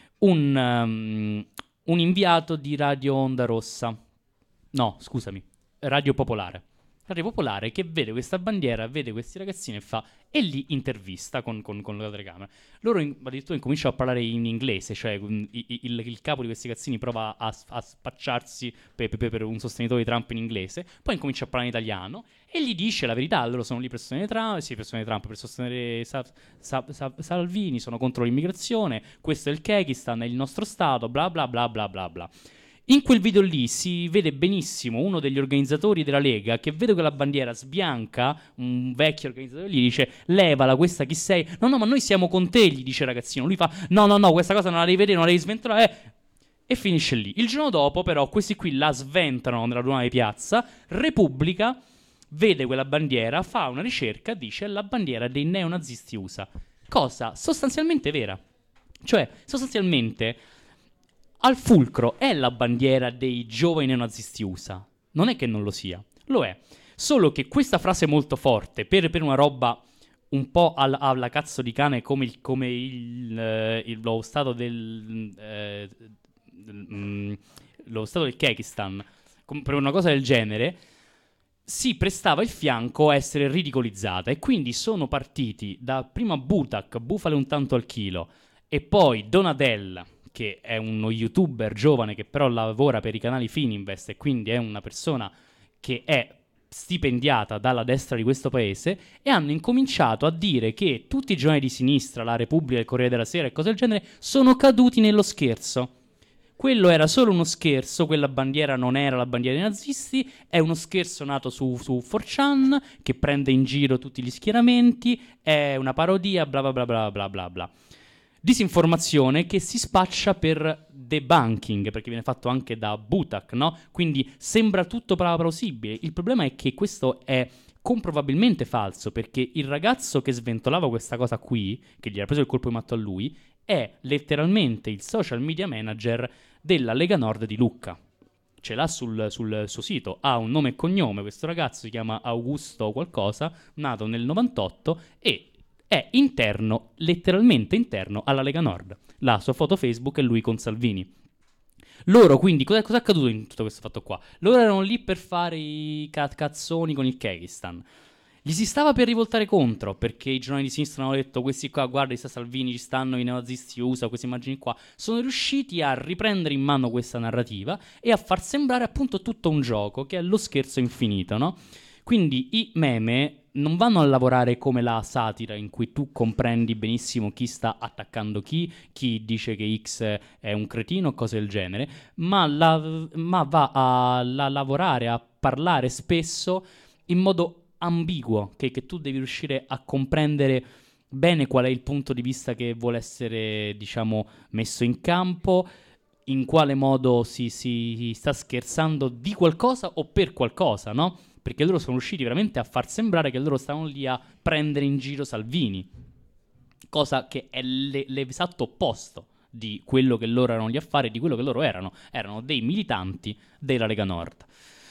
un inviato di Radio Onda Rossa, no scusami, Radio Popolare. Radio Popolare che vede questa bandiera, vede questi ragazzini e li intervista con la telecamera. Loro addirittura incominciano a parlare in inglese, cioè il capo di questi ragazzini prova a spacciarsi per un sostenitore di Trump in inglese, poi incomincia a parlare in italiano e gli dice la verità. Loro sono lì per sostenere Trump, per sostenere Salvini, sono contro l'immigrazione, questo è il Kekistan, è il nostro stato, bla bla bla bla bla bla. In quel video lì si vede benissimo uno degli organizzatori della Lega che vede quella bandiera, sbianca, un vecchio organizzatore gli dice levala questa chi sei? No ma noi siamo con te, gli dice il ragazzino. Lui fa no questa cosa non la devi vedere, non la devi sventolare e finisce lì. Il giorno dopo però questi qui la sventano nella luna di piazza. Repubblica vede quella bandiera, fa una ricerca, dice la bandiera dei neonazisti USA, cosa sostanzialmente vera, cioè sostanzialmente al fulcro è la bandiera dei giovani neonazisti USA. Non è che non lo sia, lo è. Solo che questa frase è molto forte per una roba un po' alla cazzo di cane come lo stato lo stato del Kekistan, per una cosa del genere, si prestava il fianco a essere ridicolizzata e quindi sono partiti da prima Butak, bufale un tanto al chilo, e poi Donadel, che è uno youtuber giovane che però lavora per i canali Fininvest e quindi è una persona che è stipendiata dalla destra di questo paese, e hanno incominciato a dire che tutti i giornali di sinistra, la Repubblica, il Corriere della Sera e cose del genere, sono caduti nello scherzo. Quello era solo uno scherzo, quella bandiera non era la bandiera dei nazisti, è uno scherzo nato su 4chan che prende in giro tutti gli schieramenti, è una parodia, bla bla bla bla bla bla bla. Disinformazione che si spaccia per debunking, perché viene fatto anche da Butak, no? Quindi sembra tutto plausibile. Il problema è che questo è comprobabilmente falso, perché il ragazzo che sventolava questa cosa qui, che gli era preso il colpo di matto a lui, è letteralmente il social media manager della Lega Nord di Lucca. Ce l'ha sul suo sito, ha un nome e cognome, questo ragazzo si chiama Augusto qualcosa, nato nel 98 e è interno, letteralmente interno alla Lega Nord. La sua foto Facebook è lui con Salvini. Loro quindi, cosa è accaduto in tutto questo fatto qua? Loro erano lì per fare i cazzoni con il Kekistan. Gli si stava per rivoltare contro, perché i giornali di sinistra hanno detto questi qua, guarda, sta Salvini, ci stanno i neonazisti USA, queste immagini qua. Sono riusciti a riprendere in mano questa narrativa e a far sembrare appunto tutto un gioco, che è lo scherzo infinito, no? Quindi i meme non vanno a lavorare come la satira, in cui tu comprendi benissimo chi sta attaccando chi dice che X è un cretino, cose del genere, ma va a lavorare, a parlare spesso in modo ambiguo, che tu devi riuscire a comprendere bene qual è il punto di vista che vuole essere, diciamo, messo in campo, in quale modo si sta scherzando di qualcosa o per qualcosa, no? Perché loro sono riusciti veramente a far sembrare che loro stavano lì a prendere in giro Salvini, cosa che è l'esatto opposto di quello che loro erano lì a fare, di quello che loro erano dei militanti della Lega Nord.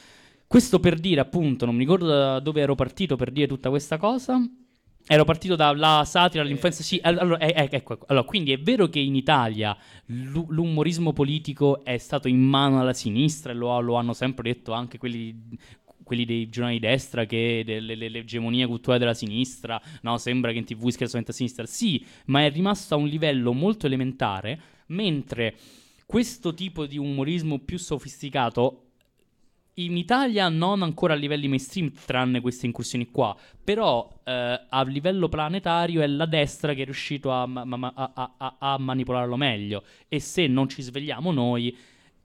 Questo per dire, appunto, non mi ricordo da dove ero partito per dire tutta questa cosa. Ero partito dalla satira, all'influenza. Sì, allora, ecco. Allora, quindi è vero che in Italia l'umorismo politico è stato in mano alla sinistra, e lo hanno sempre detto anche quelli dei giornali di destra, che l'egemonia culturale della sinistra, no, sembra che in TV scherza solamente a sinistra. Sì, ma è rimasto a un livello molto elementare, mentre questo tipo di umorismo più sofisticato in Italia non ancora a livelli mainstream, tranne queste incursioni qua, però a livello planetario è la destra che è riuscito a manipolarlo meglio, e se non ci svegliamo noi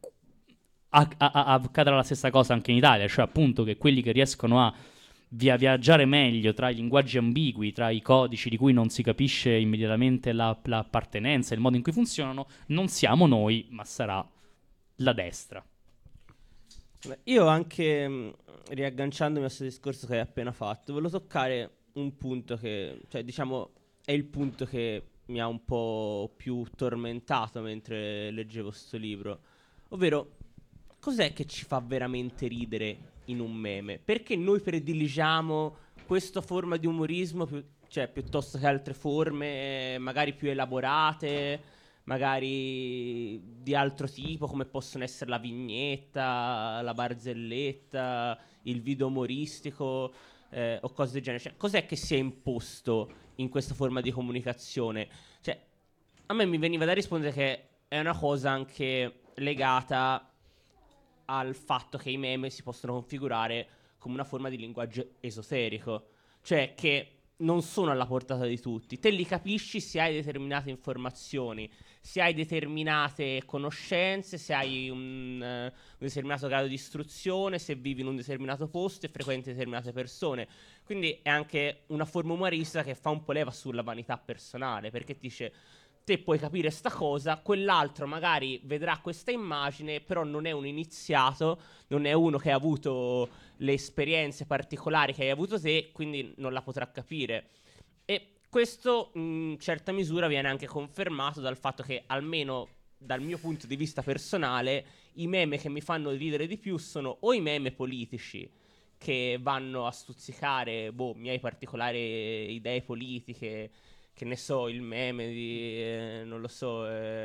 accadrà la stessa cosa anche in Italia, cioè appunto che quelli che riescono a viaggiare meglio tra i linguaggi ambigui, tra i codici di cui non si capisce immediatamente l'appartenenza, il modo in cui funzionano, non siamo noi, ma sarà la destra. Io anche, riagganciandomi al suo discorso che hai appena fatto, volevo toccare un punto che, cioè diciamo, è il punto che mi ha un po' più tormentato mentre leggevo sto libro, ovvero cos'è che ci fa veramente ridere in un meme? Perché noi prediligiamo questa forma di umorismo cioè, piuttosto che altre forme, magari più elaborate, magari di altro tipo, come possono essere la vignetta, la barzelletta, il video umoristico, o cose del genere. Cioè, cos'è che si è imposto in questa forma di comunicazione? Cioè, a me mi veniva da rispondere che è una cosa anche legata al fatto che i meme si possono configurare come una forma di linguaggio esoterico, cioè che non sono alla portata di tutti. Te li capisci se hai determinate informazioni, se hai determinate conoscenze, se hai un determinato grado di istruzione, se vivi in un determinato posto e frequenti determinate persone. Quindi è anche una forma umoristica che fa un po' leva sulla vanità personale, perché ti dice: te puoi capire sta cosa, quell'altro magari vedrà questa immagine, però non è un iniziato, non è uno che ha avuto le esperienze particolari che hai avuto te, quindi non la potrà capire. E questo in certa misura viene anche confermato dal fatto che, almeno dal mio punto di vista personale, i meme che mi fanno ridere di più sono o i meme politici, che vanno a stuzzicare miei particolari idee politiche, che ne so, il meme di, non lo so,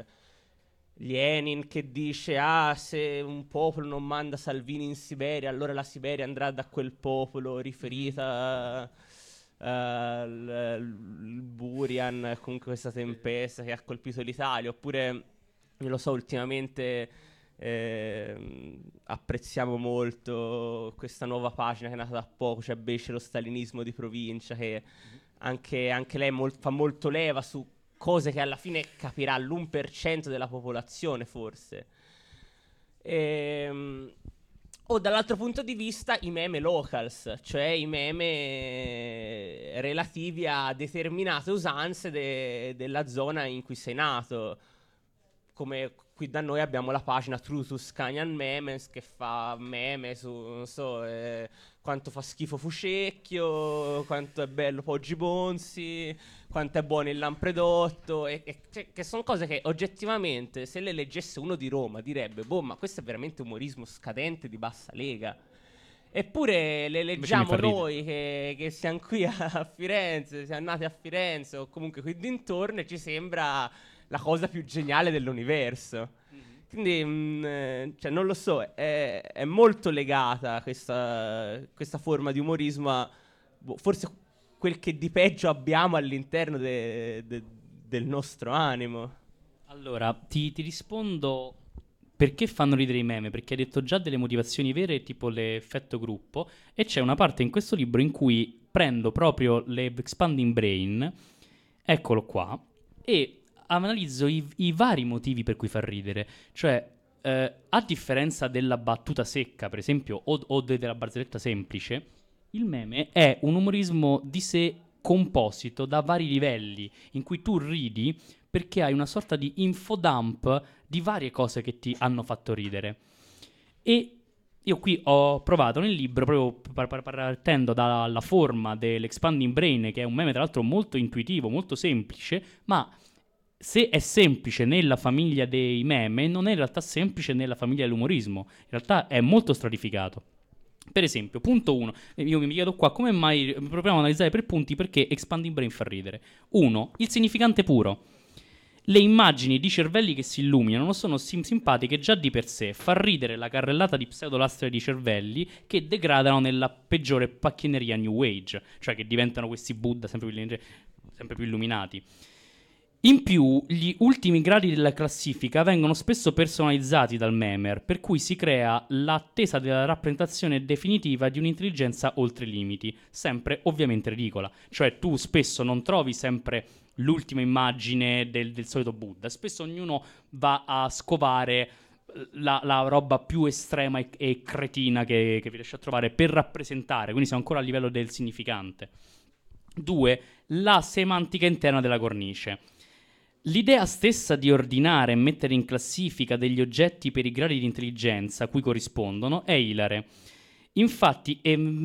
Lenin che dice: ah, se un popolo non manda Salvini in Siberia, allora la Siberia andrà da quel popolo, riferita al Burian, comunque questa tempesta che ha colpito l'Italia. Oppure, non lo so, ultimamente apprezziamo molto questa nuova pagina che è nata da poco, cioè Becce lo stalinismo di provincia, che anche lei fa molto leva su cose che alla fine capirà l'1% della popolazione, forse. O dall'altro punto di vista i meme locals, cioè i meme relativi a determinate usanze della zona in cui sei nato. Come qui da noi abbiamo la pagina True Tuscanian Memes, che fa meme su, non so, quanto fa schifo Fucecchio, quanto è bello Poggi Bonzi, quanto è buono il Lampredotto, cioè, che sono cose che oggettivamente, se le leggesse uno di Roma, direbbe: boh, ma questo è veramente umorismo scadente di bassa lega. Eppure le leggiamo noi che siamo qui a Firenze, siamo nati a Firenze o comunque qui dintorni, e ci sembra la cosa più geniale dell'universo. Quindi cioè, non lo so, è molto legata questa forma di umorismo a forse quel che di peggio abbiamo all'interno del nostro animo. Allora, ti rispondo perché fanno ridere i meme, perché hai detto già delle motivazioni vere, tipo l'effetto gruppo, e c'è una parte in questo libro in cui prendo proprio le Expanding Brain, eccolo qua, e analizzo i vari motivi per cui fa ridere. Cioè, a differenza della battuta secca, per esempio, o della barzelletta semplice, il meme è un umorismo di sé composito da vari livelli, in cui tu ridi perché hai una sorta di infodump di varie cose che ti hanno fatto ridere. E io qui ho provato nel libro, proprio partendo dalla forma dell'Expanding Brain, che è un meme tra l'altro molto intuitivo, molto semplice, ma se è semplice nella famiglia dei meme, non è in realtà semplice nella famiglia dell'umorismo. In realtà è molto stratificato. Per esempio, punto 1, io mi chiedo qua come mai, proviamo ad analizzare per punti perché Expanding Brain fa ridere. 1. Il significante puro. Le immagini di cervelli che si illuminano non sono simpatiche già di per sé, fa ridere la carrellata di pseudolastre di cervelli che degradano nella peggiore pacchineria New Age, cioè che diventano questi Buddha sempre più illuminati. In più, gli ultimi gradi della classifica vengono spesso personalizzati dal memer, per cui si crea l'attesa della rappresentazione definitiva di un'intelligenza oltre i limiti, sempre ovviamente ridicola. Cioè tu spesso non trovi sempre l'ultima immagine del solito Buddha, spesso ognuno va a scovare la roba più estrema e cretina che riesce a trovare per rappresentare, quindi siamo ancora a livello del significante. 2. La semantica interna della cornice. L'idea stessa di ordinare e mettere in classifica degli oggetti per i gradi di intelligenza a cui corrispondono è ilare. Infatti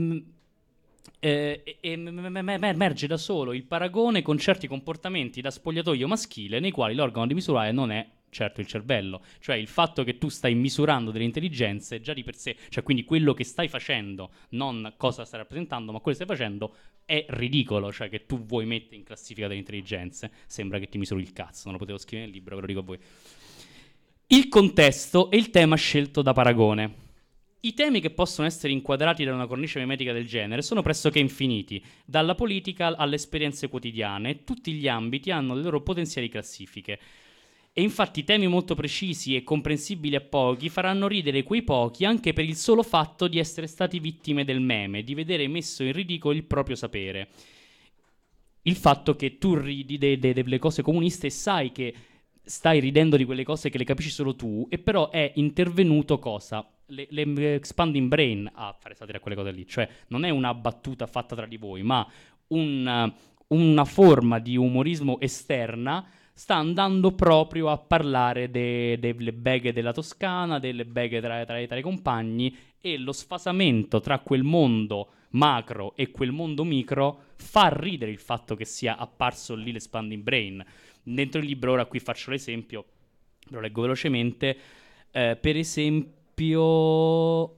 emerge da solo il paragone con certi comportamenti da spogliatoio maschile nei quali l'organo di misurare non è certo il cervello, cioè il fatto che tu stai misurando delle intelligenze già di per sé, cioè quindi quello che stai facendo, non cosa stai rappresentando, ma quello che stai facendo è ridicolo, cioè che tu vuoi mettere in classifica delle intelligenze, sembra che ti misuri il cazzo, non lo potevo scrivere nel libro, ve lo dico a voi. Il contesto è il tema scelto da paragone. I temi che possono essere inquadrati da una cornice memetica del genere sono pressoché infiniti, dalla politica alle esperienze quotidiane, tutti gli ambiti hanno le loro potenziali classifiche. E infatti temi molto precisi e comprensibili a pochi faranno ridere quei pochi anche per il solo fatto di essere stati vittime del meme, di vedere messo in ridicolo il proprio sapere. Il fatto che tu ridi delle cose comuniste e sai che stai ridendo di quelle cose che le capisci solo tu, e però è intervenuto cosa? Le Expanding Brain a fare satira a quelle cose lì, cioè non è una battuta fatta tra di voi, ma una forma di umorismo esterna sta andando proprio a parlare delle beghe della Toscana, delle beghe tra i compagni, e lo sfasamento tra quel mondo macro e quel mondo micro fa ridere il fatto che sia apparso lì l'Expanding Brain. Dentro il libro, ora qui faccio l'esempio, lo leggo velocemente, per esempio...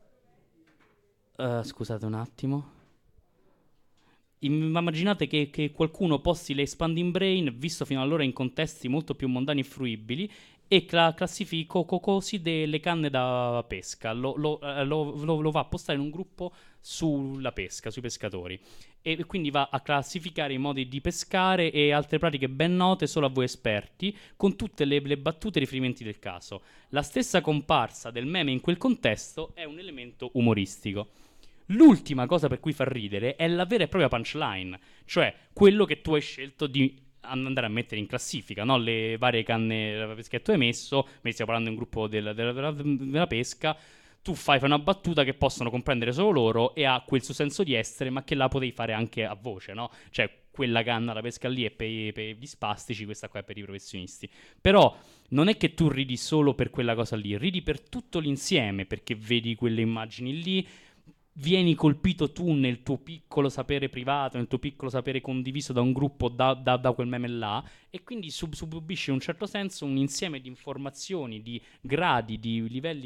scusate un attimo. Immaginate che qualcuno posti le Expanding Brain, visto fino allora in contesti molto più mondani e fruibili, e classifico così delle canne da pesca. Lo va a postare in un gruppo sulla pesca, sui pescatori. E quindi va a classificare i modi di pescare e altre pratiche ben note solo a voi esperti, con tutte le battute e riferimenti del caso. La stessa comparsa del meme in quel contesto è un elemento umoristico. L'ultima cosa per cui fa ridere è la vera e propria punchline, cioè quello che tu hai scelto di andare a mettere in classifica, no? Le varie canne da pesca che tu hai messo, stiamo parlando in un gruppo della pesca, tu fai una battuta che possono comprendere solo loro e ha quel suo senso di essere, ma che la potevi fare anche a voce, no? Cioè quella canna da pesca lì è per gli spastici, questa qua è per i professionisti. Però non è che tu ridi solo per quella cosa lì, ridi per tutto l'insieme, perché vedi quelle immagini lì, vieni colpito tu nel tuo piccolo sapere privato, nel tuo piccolo sapere condiviso da un gruppo, da quel meme là, e quindi subisci in un certo senso un insieme di informazioni, di gradi, di livelli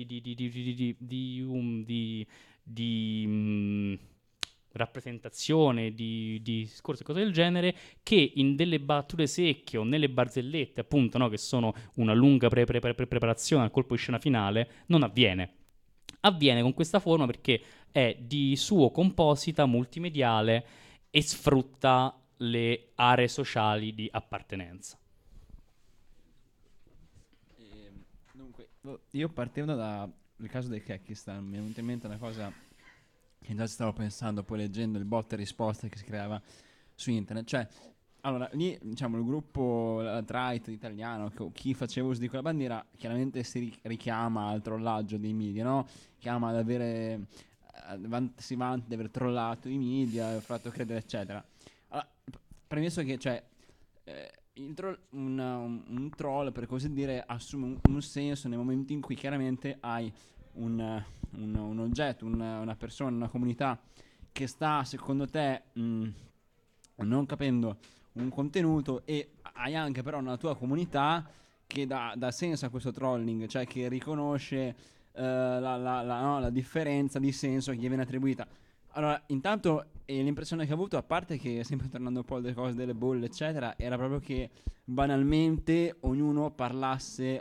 di rappresentazione, di discorsi e cose del genere, che in delle battute secche o nelle barzellette, appunto, no, che sono una lunga preparazione al colpo di scena finale, non avviene. Avviene con questa forma perché è di suo composita, multimediale e sfrutta le aree sociali di appartenenza. Dunque, io partendo dal caso del Kekistan mi è venuta in mente una cosa che già stavo pensando poi leggendo il botta e risposta che si creava su internet, cioè allora lì diciamo il gruppo alt-right italiano, chi faceva uso di quella bandiera chiaramente si richiama al trollaggio dei media, no? Chiama ad avere si vanta di aver trollato i media, fatto credere eccetera. Allora, premesso che cioè un troll, per così dire, assume un senso nel momento in cui chiaramente hai un oggetto, una persona, una comunità che sta secondo te non capendo un contenuto, e hai anche però una tua comunità che dà senso a questo trolling, cioè che riconosce la differenza di senso che gli viene attribuita. Allora, intanto l'impressione che ho avuto, a parte che, sempre tornando un po' alle cose delle bolle, eccetera, era proprio che banalmente ognuno parlasse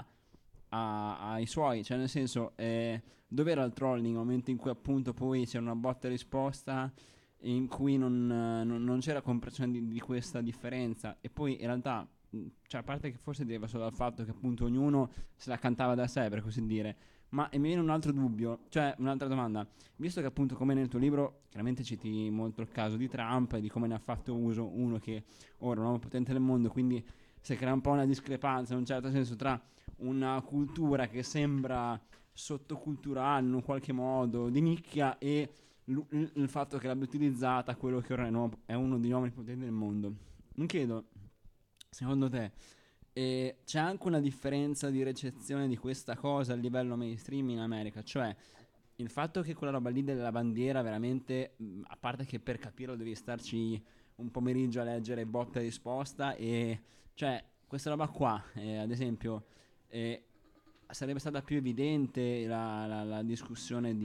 ai suoi, cioè nel senso, dove era il trolling nel momento in cui appunto poi c'era una botta e risposta in cui non c'era comprensione di questa differenza, e poi in realtà, cioè, a parte che forse deriva solo dal fatto che appunto ognuno se la cantava da sé, per così dire. Ma e mi viene un altro dubbio, cioè un'altra domanda, visto che appunto, come nel tuo libro chiaramente citi molto il caso di Trump e di come ne ha fatto uso uno che ora è un uomo potente del mondo, quindi si crea un po' una discrepanza in un certo senso tra una cultura che sembra sottoculturale in un qualche modo, di nicchia, e il fatto che l'abbia utilizzata quello che ora è uno degli uomini potenti del mondo. Mi chiedo, secondo te, c'è anche una differenza di ricezione di questa cosa a livello mainstream in America? Cioè, il fatto che quella roba lì della bandiera veramente, a parte che per capirlo devi starci un pomeriggio a leggere botta e risposta, e cioè questa roba qua, ad esempio, sarebbe stata più evidente la discussione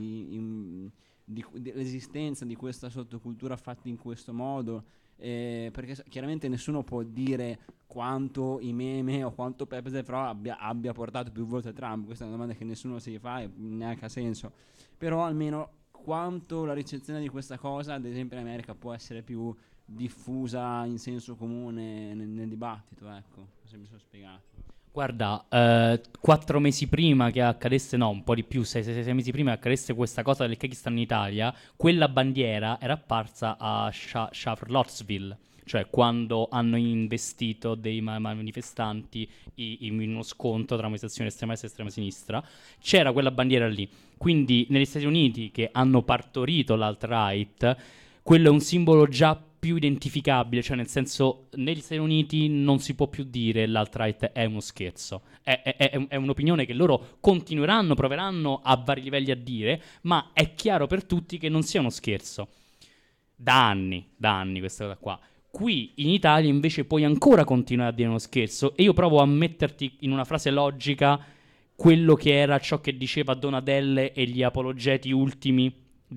di l'esistenza di questa sottocultura fatta in questo modo, perché chiaramente nessuno può dire quanto i meme o quanto Pepe The Frog abbia portato più voti a Trump. Questa è una domanda che nessuno si fa e neanche ha senso, però almeno quanto la ricezione di questa cosa, ad esempio in America, può essere più diffusa in senso comune nel dibattito, ecco, se mi sono spiegato. Guarda, 4 mesi prima che accadesse, no, un po' di più, 6 mesi prima che accadesse questa cosa del Kyrgyzstan in Italia, quella bandiera era apparsa a Charlottesville, cioè quando hanno investito dei manifestanti in uno scontro tra manifestazione estrema destra e estrema sinistra, c'era quella bandiera lì. Quindi negli Stati Uniti, che hanno partorito l'alt-right, quello è un simbolo già più identificabile, cioè nel senso, negli Stati Uniti non si può più dire l'alt-right è uno scherzo, è un'opinione che loro continueranno, proveranno a vari livelli a dire, ma è chiaro per tutti che non sia uno scherzo. Da anni questa cosa qua. Qui in Italia invece puoi ancora continuare a dire uno scherzo, e io provo a metterti in una frase logica quello che era ciò che diceva Donadelle e gli apologeti ultimi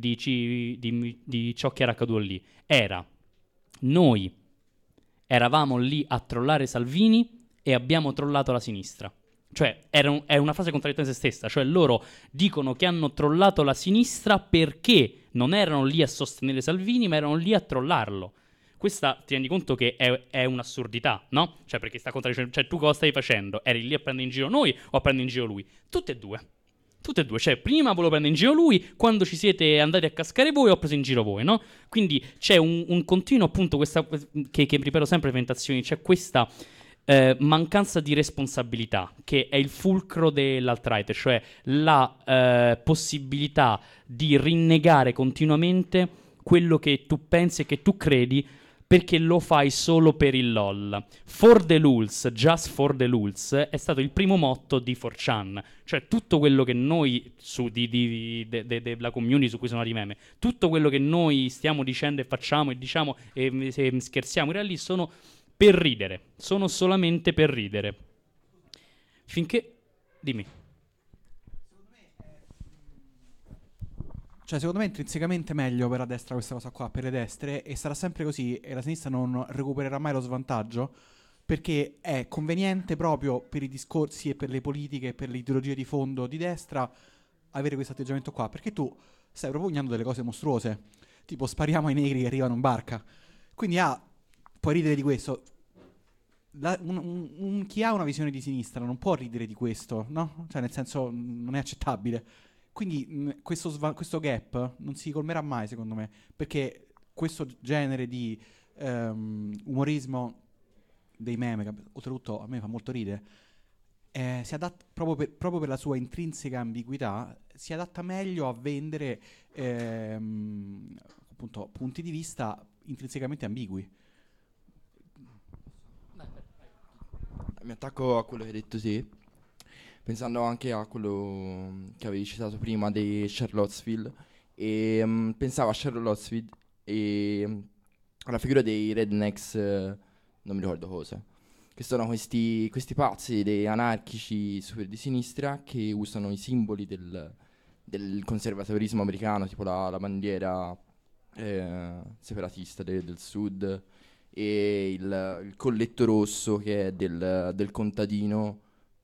di ciò che era accaduto lì. Noi eravamo lì a trollare Salvini e abbiamo trollato la sinistra. Cioè, è una frase contraddittoria in se stessa. Cioè, loro dicono che hanno trollato la sinistra perché non erano lì a sostenere Salvini, ma erano lì a trollarlo. Questa, ti rendi conto che è un'assurdità, no? Cioè, perché sta contraddicendo. Cioè, tu cosa stai facendo? Eri lì a prendere in giro noi o a prendere in giro lui? Tutte e due. Cioè, prima volevo prendere in giro lui, quando ci siete andati a cascare voi ho preso in giro voi, no? Quindi c'è un continuo, appunto, che ripeto sempre le presentazioni, c'è questa mancanza di responsabilità, che è il fulcro dell'alt-right, cioè la possibilità di rinnegare continuamente quello che tu pensi e che tu credi, perché lo fai solo per il LOL. For the lulz, just for the lulz, è stato il primo motto di 4chan. Cioè tutto quello che noi, della community su cui sono i meme, tutto quello che noi stiamo dicendo e facciamo e diciamo e scherziamo, in realtà sono per ridere. Sono solamente per ridere. Finché... Dimmi. Cioè, secondo me è intrinsecamente meglio per la destra questa cosa qua, per le destre, e sarà sempre così, e la sinistra non recupererà mai lo svantaggio, perché è conveniente proprio per i discorsi e per le politiche e per le ideologie di fondo di destra avere questo atteggiamento qua, perché tu stai propugnando delle cose mostruose, tipo spariamo ai negri che arrivano in barca. Quindi puoi ridere di questo. Chi ha una visione di sinistra non può ridere di questo, no? Cioè, nel senso, non è accettabile. Quindi questo gap non si colmerà mai, secondo me, perché questo genere di umorismo dei meme, che oltretutto a me fa molto ridere, si adatta proprio per la sua intrinseca ambiguità, si adatta meglio a vendere appunto punti di vista intrinsecamente ambigui. Mi attacco a quello che hai detto te, pensando anche a quello che avevi citato prima di Charlottesville, e pensavo a Charlottesville e alla figura dei rednecks, non mi ricordo cosa, che sono questi pazzi dei anarchici super di sinistra che usano i simboli del conservatorismo americano, tipo la bandiera separatista del sud e il colletto rosso che è del contadino.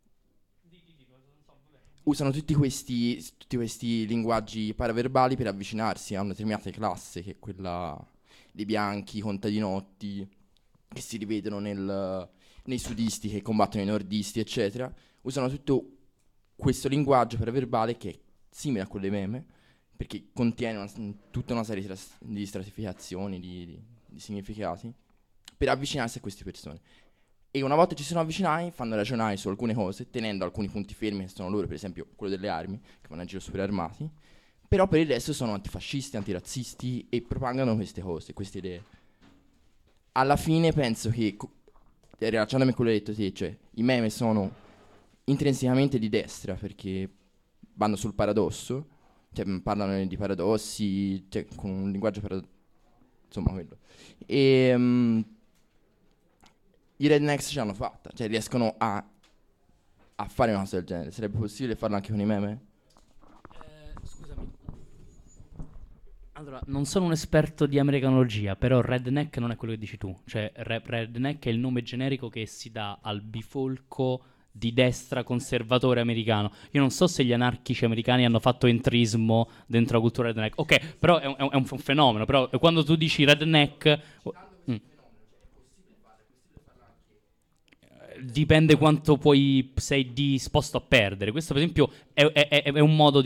Usano tutti questi linguaggi paraverbali per avvicinarsi a una determinata classe, che è quella dei bianchi contadinotti che si rivedono nei sudisti che combattono i nordisti, eccetera. Usano tutto questo linguaggio paraverbale che è simile a quello dei meme, perché contiene tutta una serie di stratificazioni, di significati, per avvicinarsi a queste persone. E una volta ci sono avvicinati, fanno ragionare su alcune cose, tenendo alcuni punti fermi che sono loro, per esempio quello delle armi, che vanno a giro super armati, però per il resto sono antifascisti, antirazzisti e propagano queste cose, queste idee. Alla fine penso che, rilacciandomi a quello che hai detto te, cioè i meme sono intrinsecamente di destra perché vanno sul paradosso, cioè parlano di paradossi, cioè con un linguaggio insomma quello. E i rednecks ce l'hanno fatta, cioè riescono a fare una cosa del genere. Sarebbe possibile farlo anche con i meme? Scusami. Allora, non sono un esperto di americanologia, però redneck non è quello che dici tu. Cioè, redneck è il nome generico che si dà al bifolco di destra conservatore americano. Io non so se gli anarchici americani hanno fatto entrismo dentro la cultura redneck. Ok, però è un fenomeno. Però quando tu dici redneck... Dipende quanto poi sei disposto a perdere. Questo, per esempio, è un modo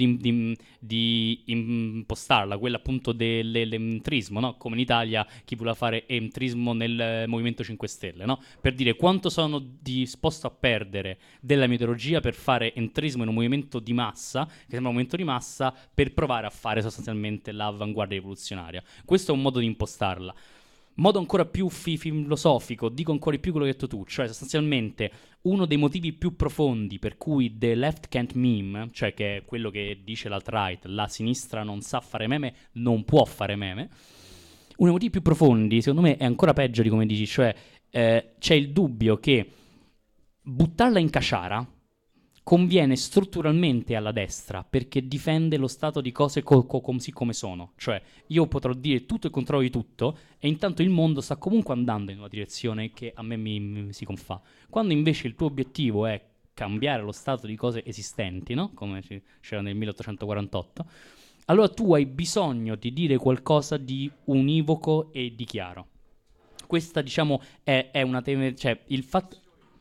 di impostarla, quella appunto dell'entrismo, no? Come in Italia chi voleva fare entrismo nel Movimento 5 Stelle, no? Per dire quanto sono disposto a perdere della mia ideologia per fare entrismo in un movimento di massa, che sembra un movimento di massa, per provare a fare sostanzialmente l'avanguardia rivoluzionaria. Questo è un modo di impostarla. Modo ancora più filosofico, dico ancora di più quello che hai detto tu, cioè sostanzialmente uno dei motivi più profondi per cui The Left Can't Meme, cioè che è quello che dice l'alt-right, la sinistra non sa fare meme, non può fare meme, uno dei motivi più profondi, secondo me, è ancora peggio di come dici, cioè c'è il dubbio che buttarla in caciara conviene strutturalmente alla destra perché difende lo stato di cose così come sono. Cioè, io potrò dire tutto e il controllo di tutto e intanto il mondo sta comunque andando in una direzione che a me mi si confà. Quando invece il tuo obiettivo è cambiare lo stato di cose esistenti, no? Come c'era nel 1848, allora tu hai bisogno di dire qualcosa di univoco e di chiaro. Questa, diciamo, è una cioè il fatto...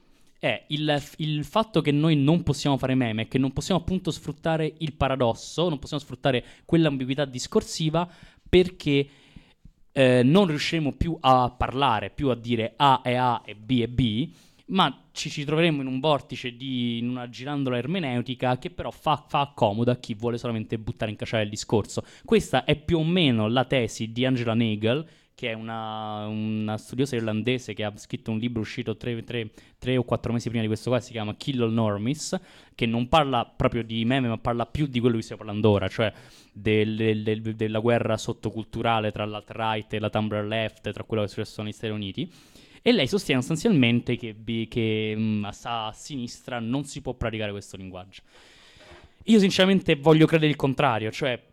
il fatto che noi non possiamo fare meme, che non possiamo appunto sfruttare il paradosso, non possiamo sfruttare quell'ambiguità discorsiva perché non riusciremo più a parlare, più a dire A e B è B, ma ci troveremo in un vortice in una girandola ermeneutica che però fa comodo a chi vuole solamente buttare in caciara il discorso. Questa è più o meno la tesi di Angela Nagel, che è una studiosa irlandese che ha scritto un libro uscito 3 o 4 mesi prima di questo qua, si chiama Kill All Normies, che non parla proprio di meme, ma parla più di quello che stiamo parlando ora, cioè della guerra sottoculturale tra l'alt-right e la Tumblr left, tra quello che è successo negli Stati Uniti. E lei sostiene sostanzialmente che a sinistra non si può praticare questo linguaggio. Io sinceramente voglio credere il contrario, cioè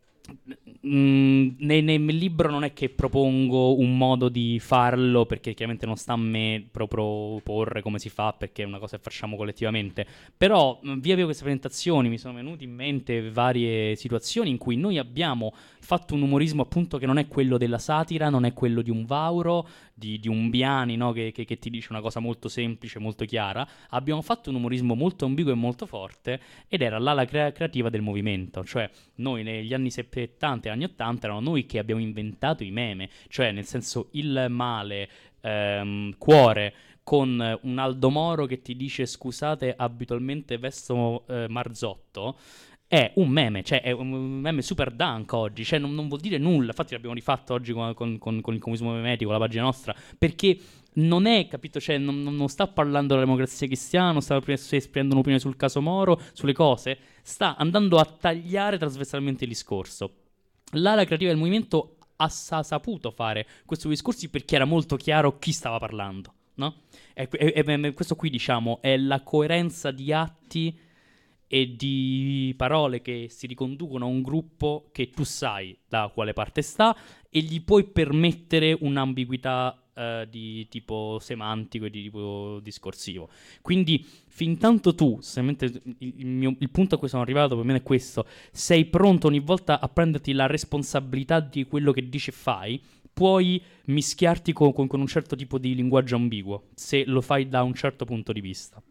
nel libro non è che propongo un modo di farlo perché chiaramente non sta a me proporre come si fa, perché è una cosa che facciamo collettivamente, però via via queste presentazioni mi sono venute in mente varie situazioni in cui noi abbiamo fatto un umorismo appunto che non è quello della satira, non è quello di un Vauro, di un Biani, no? che ti dice una cosa molto semplice, molto chiara. Abbiamo fatto un umorismo molto ambiguo e molto forte ed era l'ala creativa del movimento, cioè noi negli anni 70 e anni 80 erano noi che abbiamo inventato i meme, cioè nel senso il male, cuore, con un Aldo Moro che ti dice scusate abitualmente vesto Marzotto, è un meme, cioè è un meme super dunk oggi, cioè non vuol dire nulla. Infatti l'abbiamo rifatto oggi con il comunismo memetico, la pagina nostra, perché non è, capito, cioè non sta parlando della democrazia cristiana, non sta esprimendo un'opinione sul caso Moro, sulle cose, sta andando a tagliare trasversalmente il discorso. L'ala creativa del movimento ha saputo fare questi discorsi perché era molto chiaro chi stava parlando, no? E questo qui, diciamo, è la coerenza di atti e di parole che si riconducono a un gruppo che tu sai da quale parte sta e gli puoi permettere un'ambiguità di tipo semantico e di tipo discorsivo. Quindi, fin tanto tu, il punto a cui sono arrivato per me è questo: sei pronto ogni volta a prenderti la responsabilità di quello che dici e fai, puoi mischiarti con un certo tipo di linguaggio ambiguo, se lo fai da un certo punto di vista.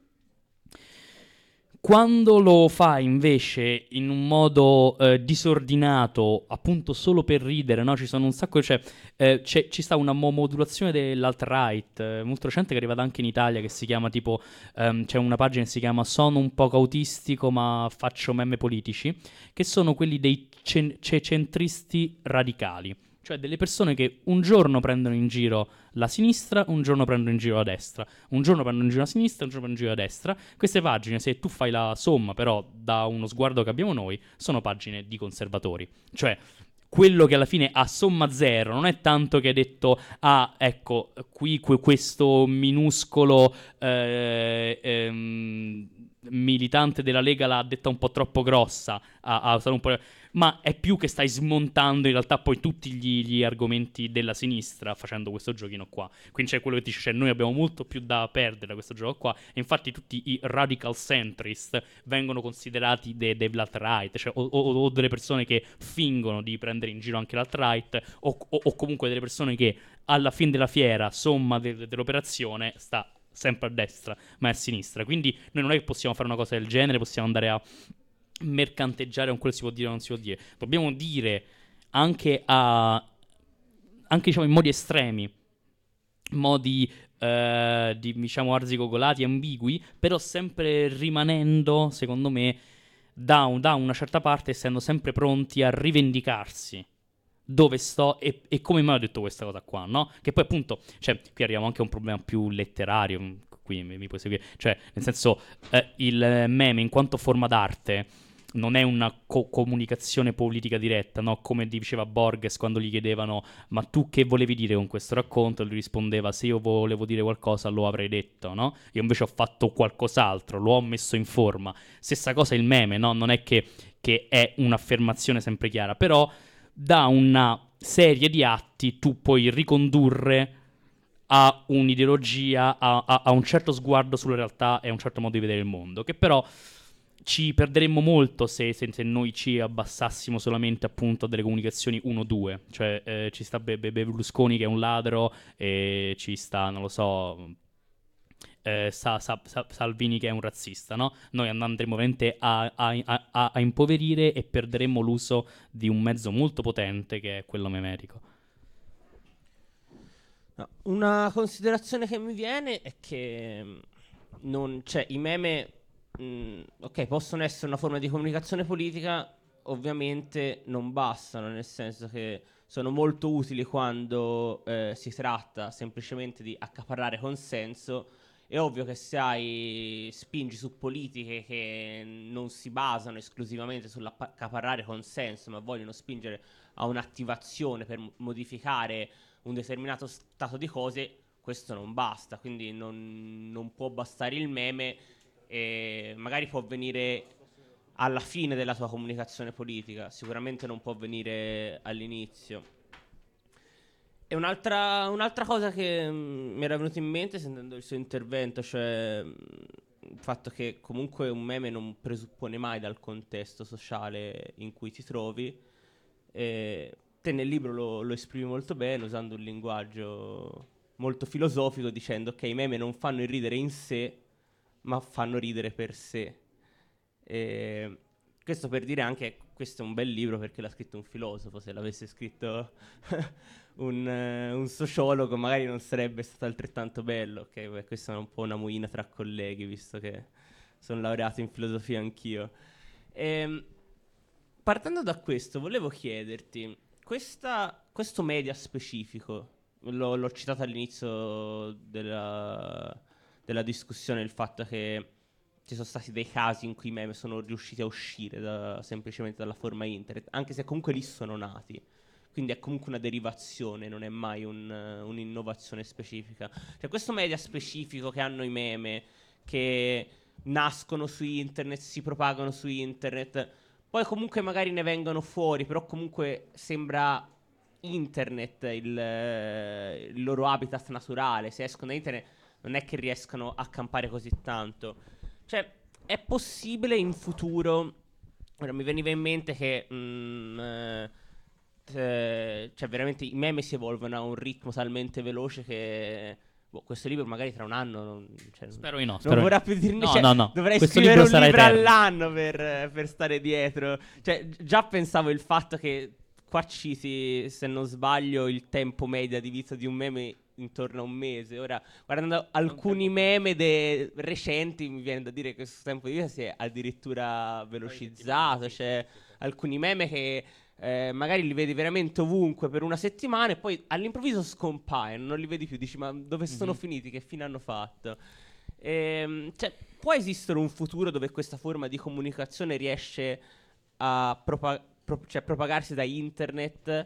Quando lo fai invece in un modo disordinato, appunto solo per ridere, no? Ci sono un sacco, ci sta una modulazione dell'alt-right molto recente che è arrivata anche in Italia, che si chiama tipo, c'è una pagina che si chiama Sono un poco autistico ma faccio meme politici, che sono quelli dei centristi radicali. Cioè delle persone che un giorno prendono in giro la sinistra, un giorno prendono in giro la destra, un giorno prendono in giro la sinistra, un giorno prendono in giro la destra. Queste pagine, se tu fai la somma però da uno sguardo che abbiamo noi, sono pagine di conservatori. Cioè quello che alla fine a somma zero non è tanto che hai detto ecco, qui questo minuscolo militante della Lega l'ha detta un po' troppo grossa, ma è più che stai smontando in realtà poi tutti gli argomenti della sinistra facendo questo giochino qua. Quindi c'è quello che dice, noi abbiamo molto più da perdere da questo gioco qua, e infatti tutti i radical centrist vengono considerati dei alt-right, cioè, o delle persone che fingono di prendere in giro anche l'alt-right, o comunque delle persone che alla fine della fiera, somma dell'operazione, sta sempre a destra ma è a sinistra. Quindi noi non è che possiamo fare una cosa del genere, possiamo andare a mercanteggiare con quello che si può dire o non si può dire. Dobbiamo dire anche diciamo in modi estremi, modi diciamo arzigogolati, ambigui, però sempre rimanendo, secondo me, da una certa parte, essendo sempre pronti a rivendicarsi dove sto e come mai ho detto questa cosa qua, no? Che poi appunto, cioè, qui arriviamo anche a un problema più letterario, qui mi puoi seguire, cioè, nel senso, il meme in quanto forma d'arte non è una comunicazione politica diretta, no? Come diceva Borges quando gli chiedevano ma tu che volevi dire con questo racconto? E lui rispondeva se io volevo dire qualcosa lo avrei detto, no? Io invece ho fatto qualcos'altro, lo ho messo in forma. Stessa cosa il meme, no? Non è che è un'affermazione sempre chiara, però da una serie di atti tu puoi ricondurre a un'ideologia, a un certo sguardo sulla realtà e a un certo modo di vedere il mondo, che però ci perderemmo molto se noi ci abbassassimo solamente appunto a delle comunicazioni 1-2. Cioè ci sta Berlusconi che è un ladro, e ci sta, non lo so, Salvini che è un razzista, no? Noi andremo veramente a impoverire e perderemo l'uso di un mezzo molto potente che è quello memetico. No, una considerazione che mi viene è che cioè, i meme ok, possono essere una forma di comunicazione politica, ovviamente non bastano, nel senso che sono molto utili quando si tratta semplicemente di accaparrare consenso. È ovvio che se spingi su politiche che non si basano esclusivamente sull'accaparrare consenso, ma vogliono spingere a un'attivazione per modificare un determinato stato di cose, questo non basta. Quindi non può bastare il meme, e magari può avvenire alla fine della tua comunicazione politica, sicuramente non può avvenire all'inizio. E un'altra cosa che mi era venuta in mente sentendo il suo intervento, cioè il fatto che comunque un meme non presuppone mai dal contesto sociale in cui ti trovi. Te nel libro lo esprimi molto bene usando un linguaggio molto filosofico, dicendo che i meme non fanno irridere in sé ma fanno ridere per sé. Questo per dire anche questo è un bel libro perché l'ha scritto un filosofo. Se l'avesse scritto un sociologo magari non sarebbe stato altrettanto bello. Ok, beh, questa è un po' una moina tra colleghi, visto che sono laureato in filosofia anch'io. Partendo da questo, volevo chiederti, questo media specifico, l'ho citato all'inizio della discussione, il fatto che ci sono stati dei casi in cui i meme sono riusciti a uscire semplicemente dalla forma internet, anche se comunque lì sono nati. quindi è comunque una derivazione, non è mai un'innovazione specifica. Cioè questo media specifico che hanno i meme, che nascono su internet, si propagano su internet, poi comunque magari ne vengono fuori, però comunque sembra internet il loro habitat naturale. Se escono da internet non è che riescano a campare così tanto. Cioè è possibile in futuro. Ora mi veniva in mente che cioè veramente i meme si evolvono a un ritmo talmente veloce che questo libro magari tra un anno Spero di no. non vorrà più dirmi. No. Dovrei Questo scrivere un sarà libro eterno. all'anno per stare dietro. Cioè già pensavo il fatto che qua citi, se non sbaglio, il tempo media di vita di un meme intorno a un mese. Ora, guardando alcuni meme recenti, mi viene da dire che questo tempo di vita si è addirittura velocizzato. C'è alcuni meme che magari li vedi veramente ovunque per una settimana e poi all'improvviso scompaiono, non li vedi più. Dici, ma dove sono finiti? Che fine hanno fatto? Cioè, può esistere un futuro dove questa forma di comunicazione riesce a propagarsi da internet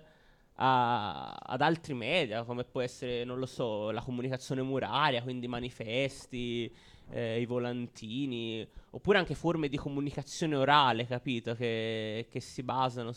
ad altri media, come può essere, non lo so, la comunicazione muraria, quindi manifesti, i volantini, oppure anche forme di comunicazione orale, capito? Che si basano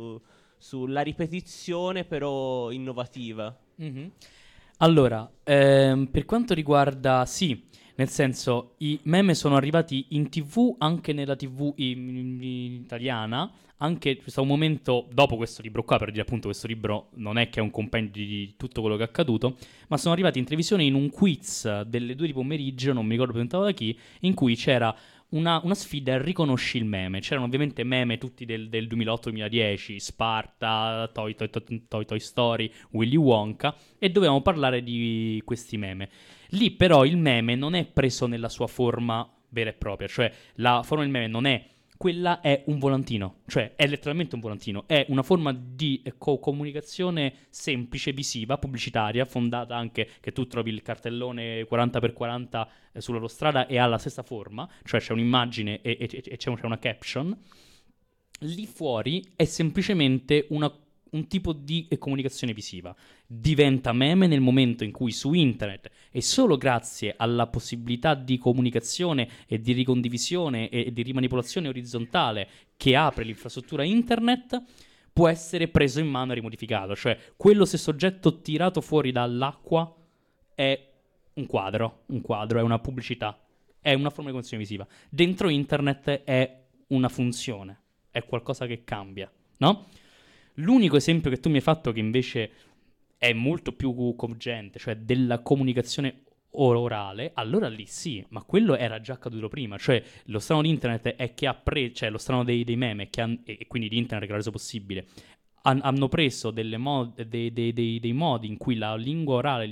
sulla ripetizione, però innovativa. Mhm. Allora, per quanto riguarda, sì, nel senso, i meme sono arrivati in TV, anche nella TV in italiana, anche c'è stato un momento, dopo questo libro qua, per dire appunto questo libro non è che è un compendio di tutto quello che è accaduto, ma sono arrivati in televisione in un quiz delle 2 di pomeriggio, non mi ricordo presentato da chi, in cui c'era una sfida, riconosci il meme. C'erano ovviamente meme tutti del 2008-2010, Sparta, Toy Story, Willy Wonka, e dovevamo parlare di questi meme. Lì però il meme non è preso nella sua forma vera e propria, cioè la forma del meme non è quella, è un volantino, cioè è letteralmente un volantino, è una forma di comunicazione semplice, visiva, pubblicitaria, fondata anche che tu trovi il cartellone 40x40 sulla tua strada e ha la stessa forma, cioè c'è un'immagine e c'è una caption. Lì fuori è semplicemente un tipo di comunicazione visiva. Diventa meme nel momento in cui su internet, e solo grazie alla possibilità di comunicazione e di ricondivisione e di rimanipolazione orizzontale che apre l'infrastruttura internet, può essere preso in mano e rimodificato. Cioè, quello stesso oggetto tirato fuori dall'acqua è un quadro, è una pubblicità, è una forma di comunicazione visiva. Dentro internet è una funzione, è qualcosa che cambia, no? L'unico esempio che tu mi hai fatto che invece è molto più cogente, cioè della comunicazione orale, allora lì sì, ma quello era già accaduto prima, cioè lo strano di internet è che cioè lo strano dei meme e quindi di internet che l'ha reso possibile, hanno preso dei modi in cui la lingua orale,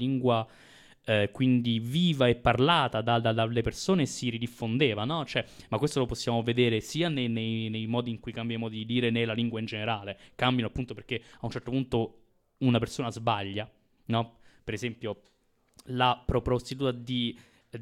quindi viva e parlata dalle persone si ridiffondeva, no? Cioè, ma questo lo possiamo vedere sia nei modi in cui cambiamo di dire nella lingua in generale, cambiano appunto perché a un certo punto una persona sbaglia, no? Per esempio la prostituta di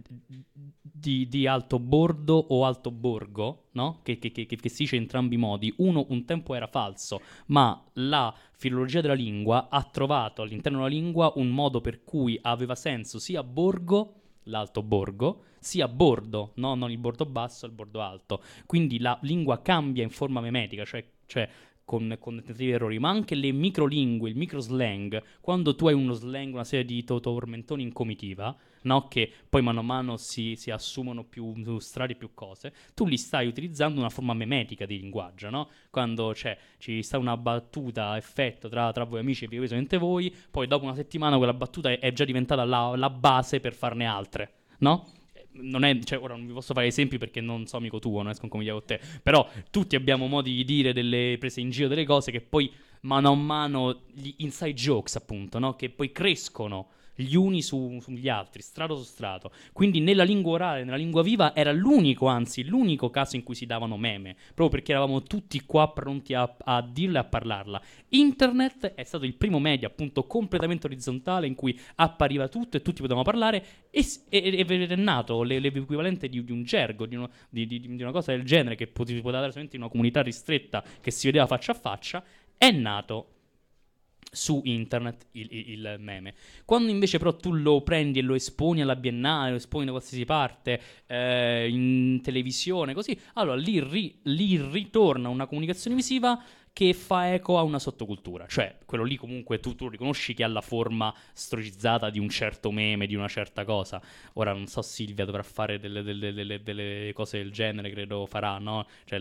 alto bordo o alto borgo, no? Che si dice in entrambi i modi. Uno un tempo era falso, ma la filologia della lingua ha trovato all'interno della lingua un modo per cui aveva senso sia borgo, l'alto borgo, sia bordo, no? Non il bordo basso, il bordo alto. Quindi la lingua cambia in forma memetica, cioè con tentativi e errori, ma anche le microlingue, il microslang, quando tu hai uno slang, una serie di tormentoni in comitiva, no? Che poi mano a mano si assumono più strati e più cose, tu li stai utilizzando una forma memetica di linguaggio, no? Quando ci sta una battuta a effetto tra voi amici e vi solamente voi, poi dopo una settimana quella battuta è già diventata la base per farne altre, no? Non è, cioè, ora non vi posso fare esempi perché non so amico tuo, non esco in commedia con te, però tutti abbiamo modi di dire delle prese in giro delle cose che poi mano a mano gli inside jokes appunto, no? Che poi crescono gli uni sugli altri, strato su strato. Quindi nella lingua orale, nella lingua viva era l'unico caso in cui si davano meme, proprio perché eravamo tutti qua pronti a dirla e a parlarla. Internet è stato il primo media appunto completamente orizzontale in cui appariva tutto e tutti potevamo parlare e è nato l'equivalente di un gergo, di una cosa del genere che poteva dare solamente in una comunità ristretta che si vedeva faccia a faccia, è nato su internet il meme. Quando invece però tu lo prendi e lo esponi alla Biennale, lo esponi da qualsiasi parte, in televisione, così, allora lì ritorna una comunicazione visiva che fa eco a una sottocultura. Cioè, quello lì comunque tu riconosci che ha la forma storicizzata di un certo meme, di una certa cosa. Ora non so, Silvia dovrà fare delle cose del genere, credo farà, no? Cioè,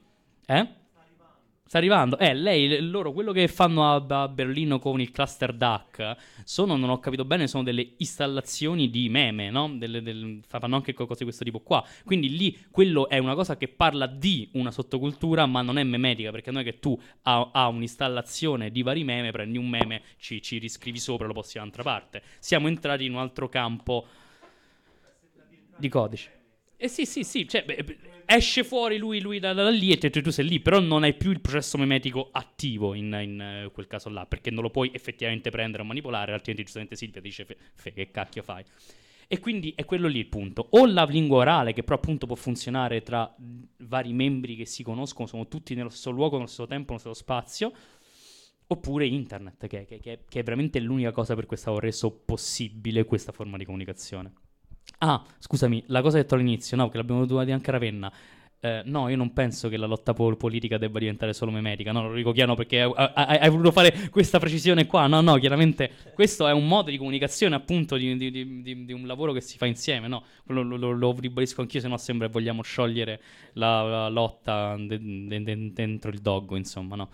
Sta arrivando. Loro, quello che fanno a Berlino con il cluster DAC non ho capito bene, sono delle installazioni di meme, no? Fanno anche cose di questo tipo qua. Quindi lì, quello è una cosa che parla di una sottocultura, ma non è memetica, perché non è che tu a un'installazione di vari meme, prendi un meme, ci riscrivi sopra e lo posti da un'altra parte. Siamo entrati in un altro campo di codice. Sì, cioè, esce fuori lui da lì e tu sei lì, però non hai più il processo memetico attivo in quel caso là, perché non lo puoi effettivamente prendere o manipolare, altrimenti giustamente Silvia dice che cacchio fai? E quindi è quello lì il punto. O la lingua orale, che però appunto può funzionare tra vari membri che si conoscono, sono tutti nello stesso luogo, nello stesso tempo, nello stesso spazio, oppure internet, che è veramente l'unica cosa per cui stavo reso possibile questa forma di comunicazione. Ah, scusami, la cosa che ho detto all'inizio, no, che l'abbiamo dovuta dire anche a Ravenna. No, io non penso che la lotta politica debba diventare solo memetica. No, lo dico chiaro perché hai voluto fare questa precisione qua. No, chiaramente questo è un modo di comunicazione, appunto, di un lavoro che si fa insieme, no? Lo ribadisco anch'io, se no sembra che vogliamo sciogliere la lotta dentro il doggo, insomma, no?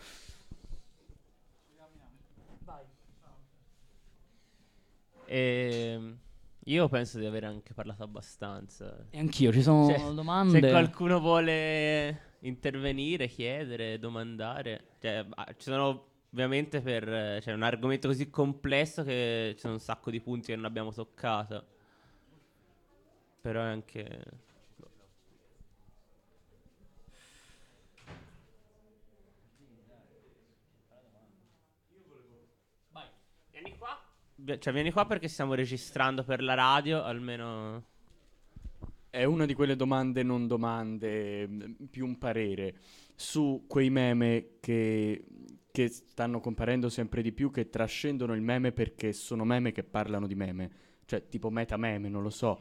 Io penso di aver anche parlato abbastanza. E anch'io, ci sono domande. Se qualcuno vuole intervenire, chiedere, domandare, cioè, ci sono ovviamente c'è un argomento così complesso che ci sono un sacco di punti che non abbiamo toccato. Però è anche... Vai, vieni qua. Cioè, vieni qua perché stiamo registrando per la radio, almeno... È una di quelle domande non domande, più un parere, su quei meme che stanno comparendo sempre di più, che trascendono il meme perché sono meme che parlano di meme. Cioè, tipo metameme, non lo so.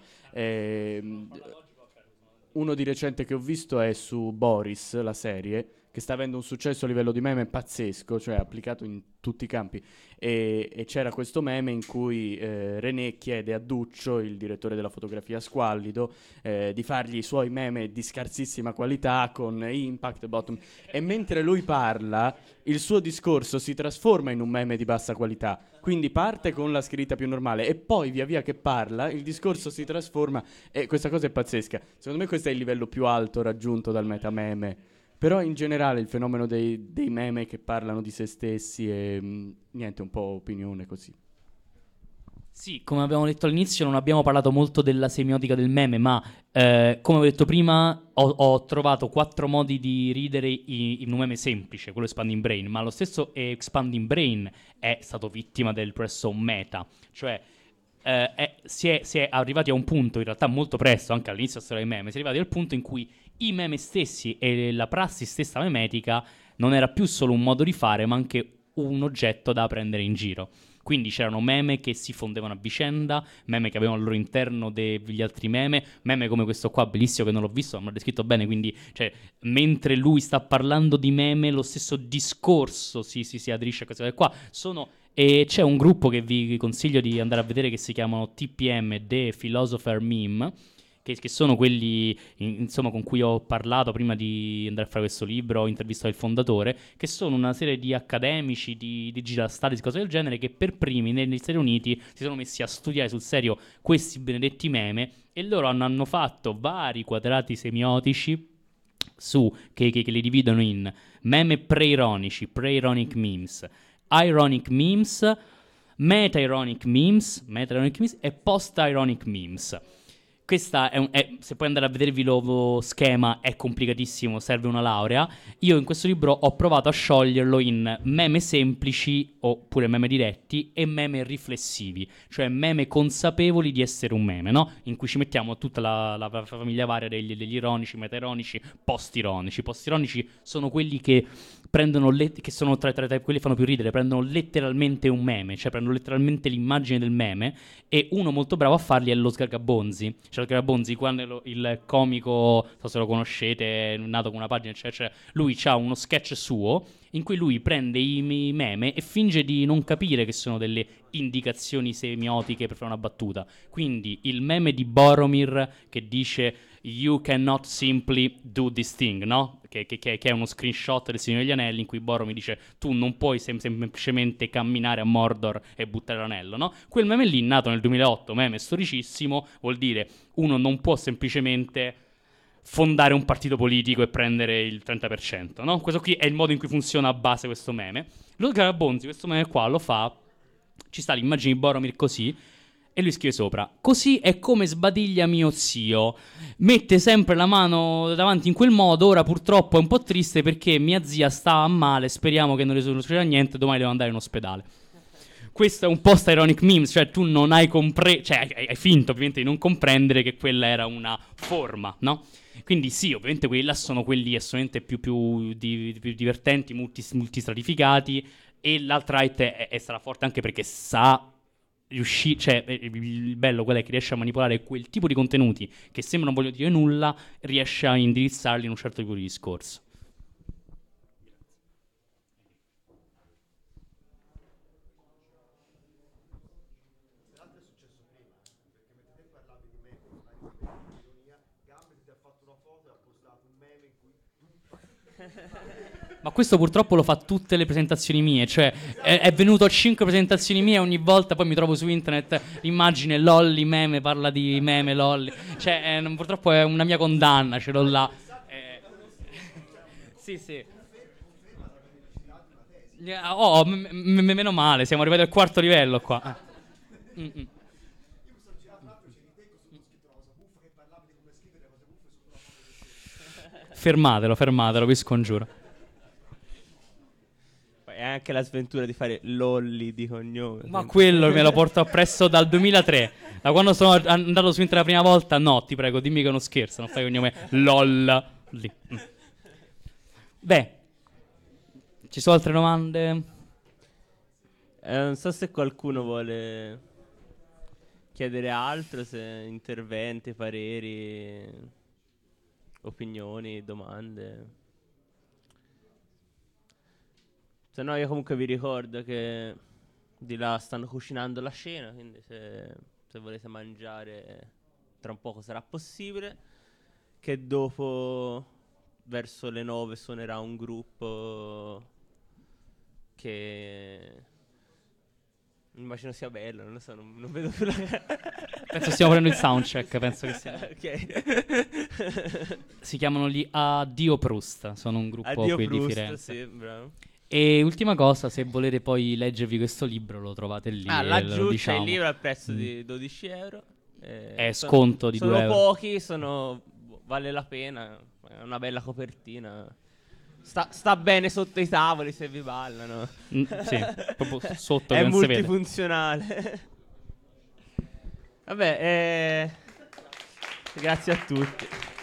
Uno di recente che ho visto è su Boris, la serie, che sta avendo un successo a livello di meme pazzesco, cioè applicato in tutti i campi. E c'era questo meme in cui René chiede a Duccio, il direttore della fotografia Squallido, di fargli i suoi meme di scarsissima qualità con impact, bottom. E mentre lui parla, il suo discorso si trasforma in un meme di bassa qualità. Quindi parte con la scritta più normale e poi via via che parla il discorso si trasforma e questa cosa è pazzesca. Secondo me questo è il livello più alto raggiunto dal metameme. Però in generale il fenomeno dei meme che parlano di se stessi è niente, un po' opinione così. Sì, come abbiamo detto all'inizio non abbiamo parlato molto della semiotica del meme, ma come ho detto prima ho trovato 4 modi di ridere in un meme semplice, quello Expanding Brain, ma lo stesso Expanding Brain è stato vittima del processo meta, cioè si è arrivati a un punto in realtà molto presto, anche all'inizio della storia dei meme, si è arrivati al punto in cui i meme stessi e la prassi stessa memetica non era più solo un modo di fare, ma anche un oggetto da prendere in giro. Quindi c'erano meme che si fondevano a vicenda, meme che avevano al loro interno degli altri meme come questo qua, bellissimo, che non l'ho visto, ma l'ho descritto bene, quindi cioè, mentre lui sta parlando di meme, lo stesso discorso si aderisce a queste cose qua. E c'è un gruppo che vi consiglio di andare a vedere che si chiamano TPM, The Philosopher Meme, che sono quelli insomma con cui ho parlato prima di andare a fare questo libro, ho intervistato il fondatore, che sono una serie di accademici, di digital studies, cose del genere, che per primi negli Stati Uniti si sono messi a studiare sul serio questi benedetti meme e loro hanno fatto vari quadrati semiotici che li dividono in meme pre-ironici, pre-ironic memes, ironic memes, meta-ironic memes e post-ironic memes. Questa se puoi andare a vedervi lo schema, è complicatissimo, serve una laurea. Io in questo libro ho provato a scioglierlo in meme semplici oppure meme diretti e meme riflessivi, cioè meme consapevoli di essere un meme, no? In cui ci mettiamo tutta la famiglia varia degli ironici, meta-ironici, post-ironici. Post-ironici sono quelli che prendono che sono tra quelli che fanno più ridere, prendono letteralmente un meme, cioè prendono letteralmente l'immagine del meme, e uno molto bravo a farli è lo Sgargabonzi. Cioè lo Sgargabonzi, quando il comico, non so se lo conoscete, è nato con una pagina, eccetera, lui ha uno sketch suo in cui lui prende i meme e finge di non capire che sono delle indicazioni semiotiche per fare una battuta. Quindi il meme di Boromir che dice "You cannot simply do this thing", no? Che è uno screenshot del Signore degli Anelli in cui Boromir dice "tu non puoi semplicemente camminare a Mordor e buttare l'anello", no? Quel meme lì, nato nel 2008, meme storicissimo, vuol dire uno non può semplicemente fondare un partito politico e prendere il 30%, no? Questo qui è il modo in cui funziona a base questo meme. Lo Sgarabonzi, questo meme qua, lo fa, ci sta l'immagine di Boromir così, e lui scrive sopra: "Così è come sbadiglia mio zio. Mette sempre la mano davanti in quel modo. Ora purtroppo è un po' triste perché mia zia sta male. Speriamo che non le succeda niente. Domani devo andare in ospedale." Questo è un post-ironic memes, cioè tu non hai cioè hai finto ovviamente di non comprendere che quella era una forma, no? Quindi sì, ovviamente quelli là sono quelli assolutamente più divertenti, multistratificati, e l'alt-right sarà forte anche perché sa cioè il bello qual è che riesce a manipolare quel tipo di contenuti che sembrano non voglio dire nulla, riesce a indirizzarli in un certo tipo di discorso. Ma questo purtroppo lo fa tutte le presentazioni mie, cioè è venuto a 5 presentazioni mie, ogni volta poi mi trovo su internet l'immagine Lolli meme, parla di meme Lolli, cioè purtroppo è una mia condanna, ce l'ho là. Sì, sì. Meno male, siamo arrivati al quarto livello qua. Fermatelo, vi scongiuro. È anche la sventura di fare Lolli di cognome. Ma quello me lo porto appresso dal 2003. Da quando sono andato su internet la prima volta, no, ti prego, dimmi che è uno scherzo, non fai cognome LOL. Lì. Beh, ci sono altre domande? Non so se qualcuno vuole chiedere altro, se interventi, pareri, opinioni, domande. Se no io comunque vi ricordo che di là stanno cucinando la cena, quindi se volete mangiare tra un poco sarà possibile. Che dopo, verso le 9, suonerà un gruppo che immagino sia bello, non lo so, non vedo più la... Penso stiamo facendo il soundcheck, penso che sia. Ok. Si chiamano gli Addio Proust, sono un gruppo Addio qui Proust, di Firenze. sì, bravo. E ultima cosa, se volete poi leggervi questo libro, lo trovate lì. Laggiù diciamo. c'è il libro al prezzo di 12 euro. È sconto di 2 sono euro. pochi, vale la pena. È una bella copertina. Sta bene sotto i tavoli se vi ballano. Sì, proprio sotto è che non si vede. multifunzionale. Vabbè, grazie a tutti.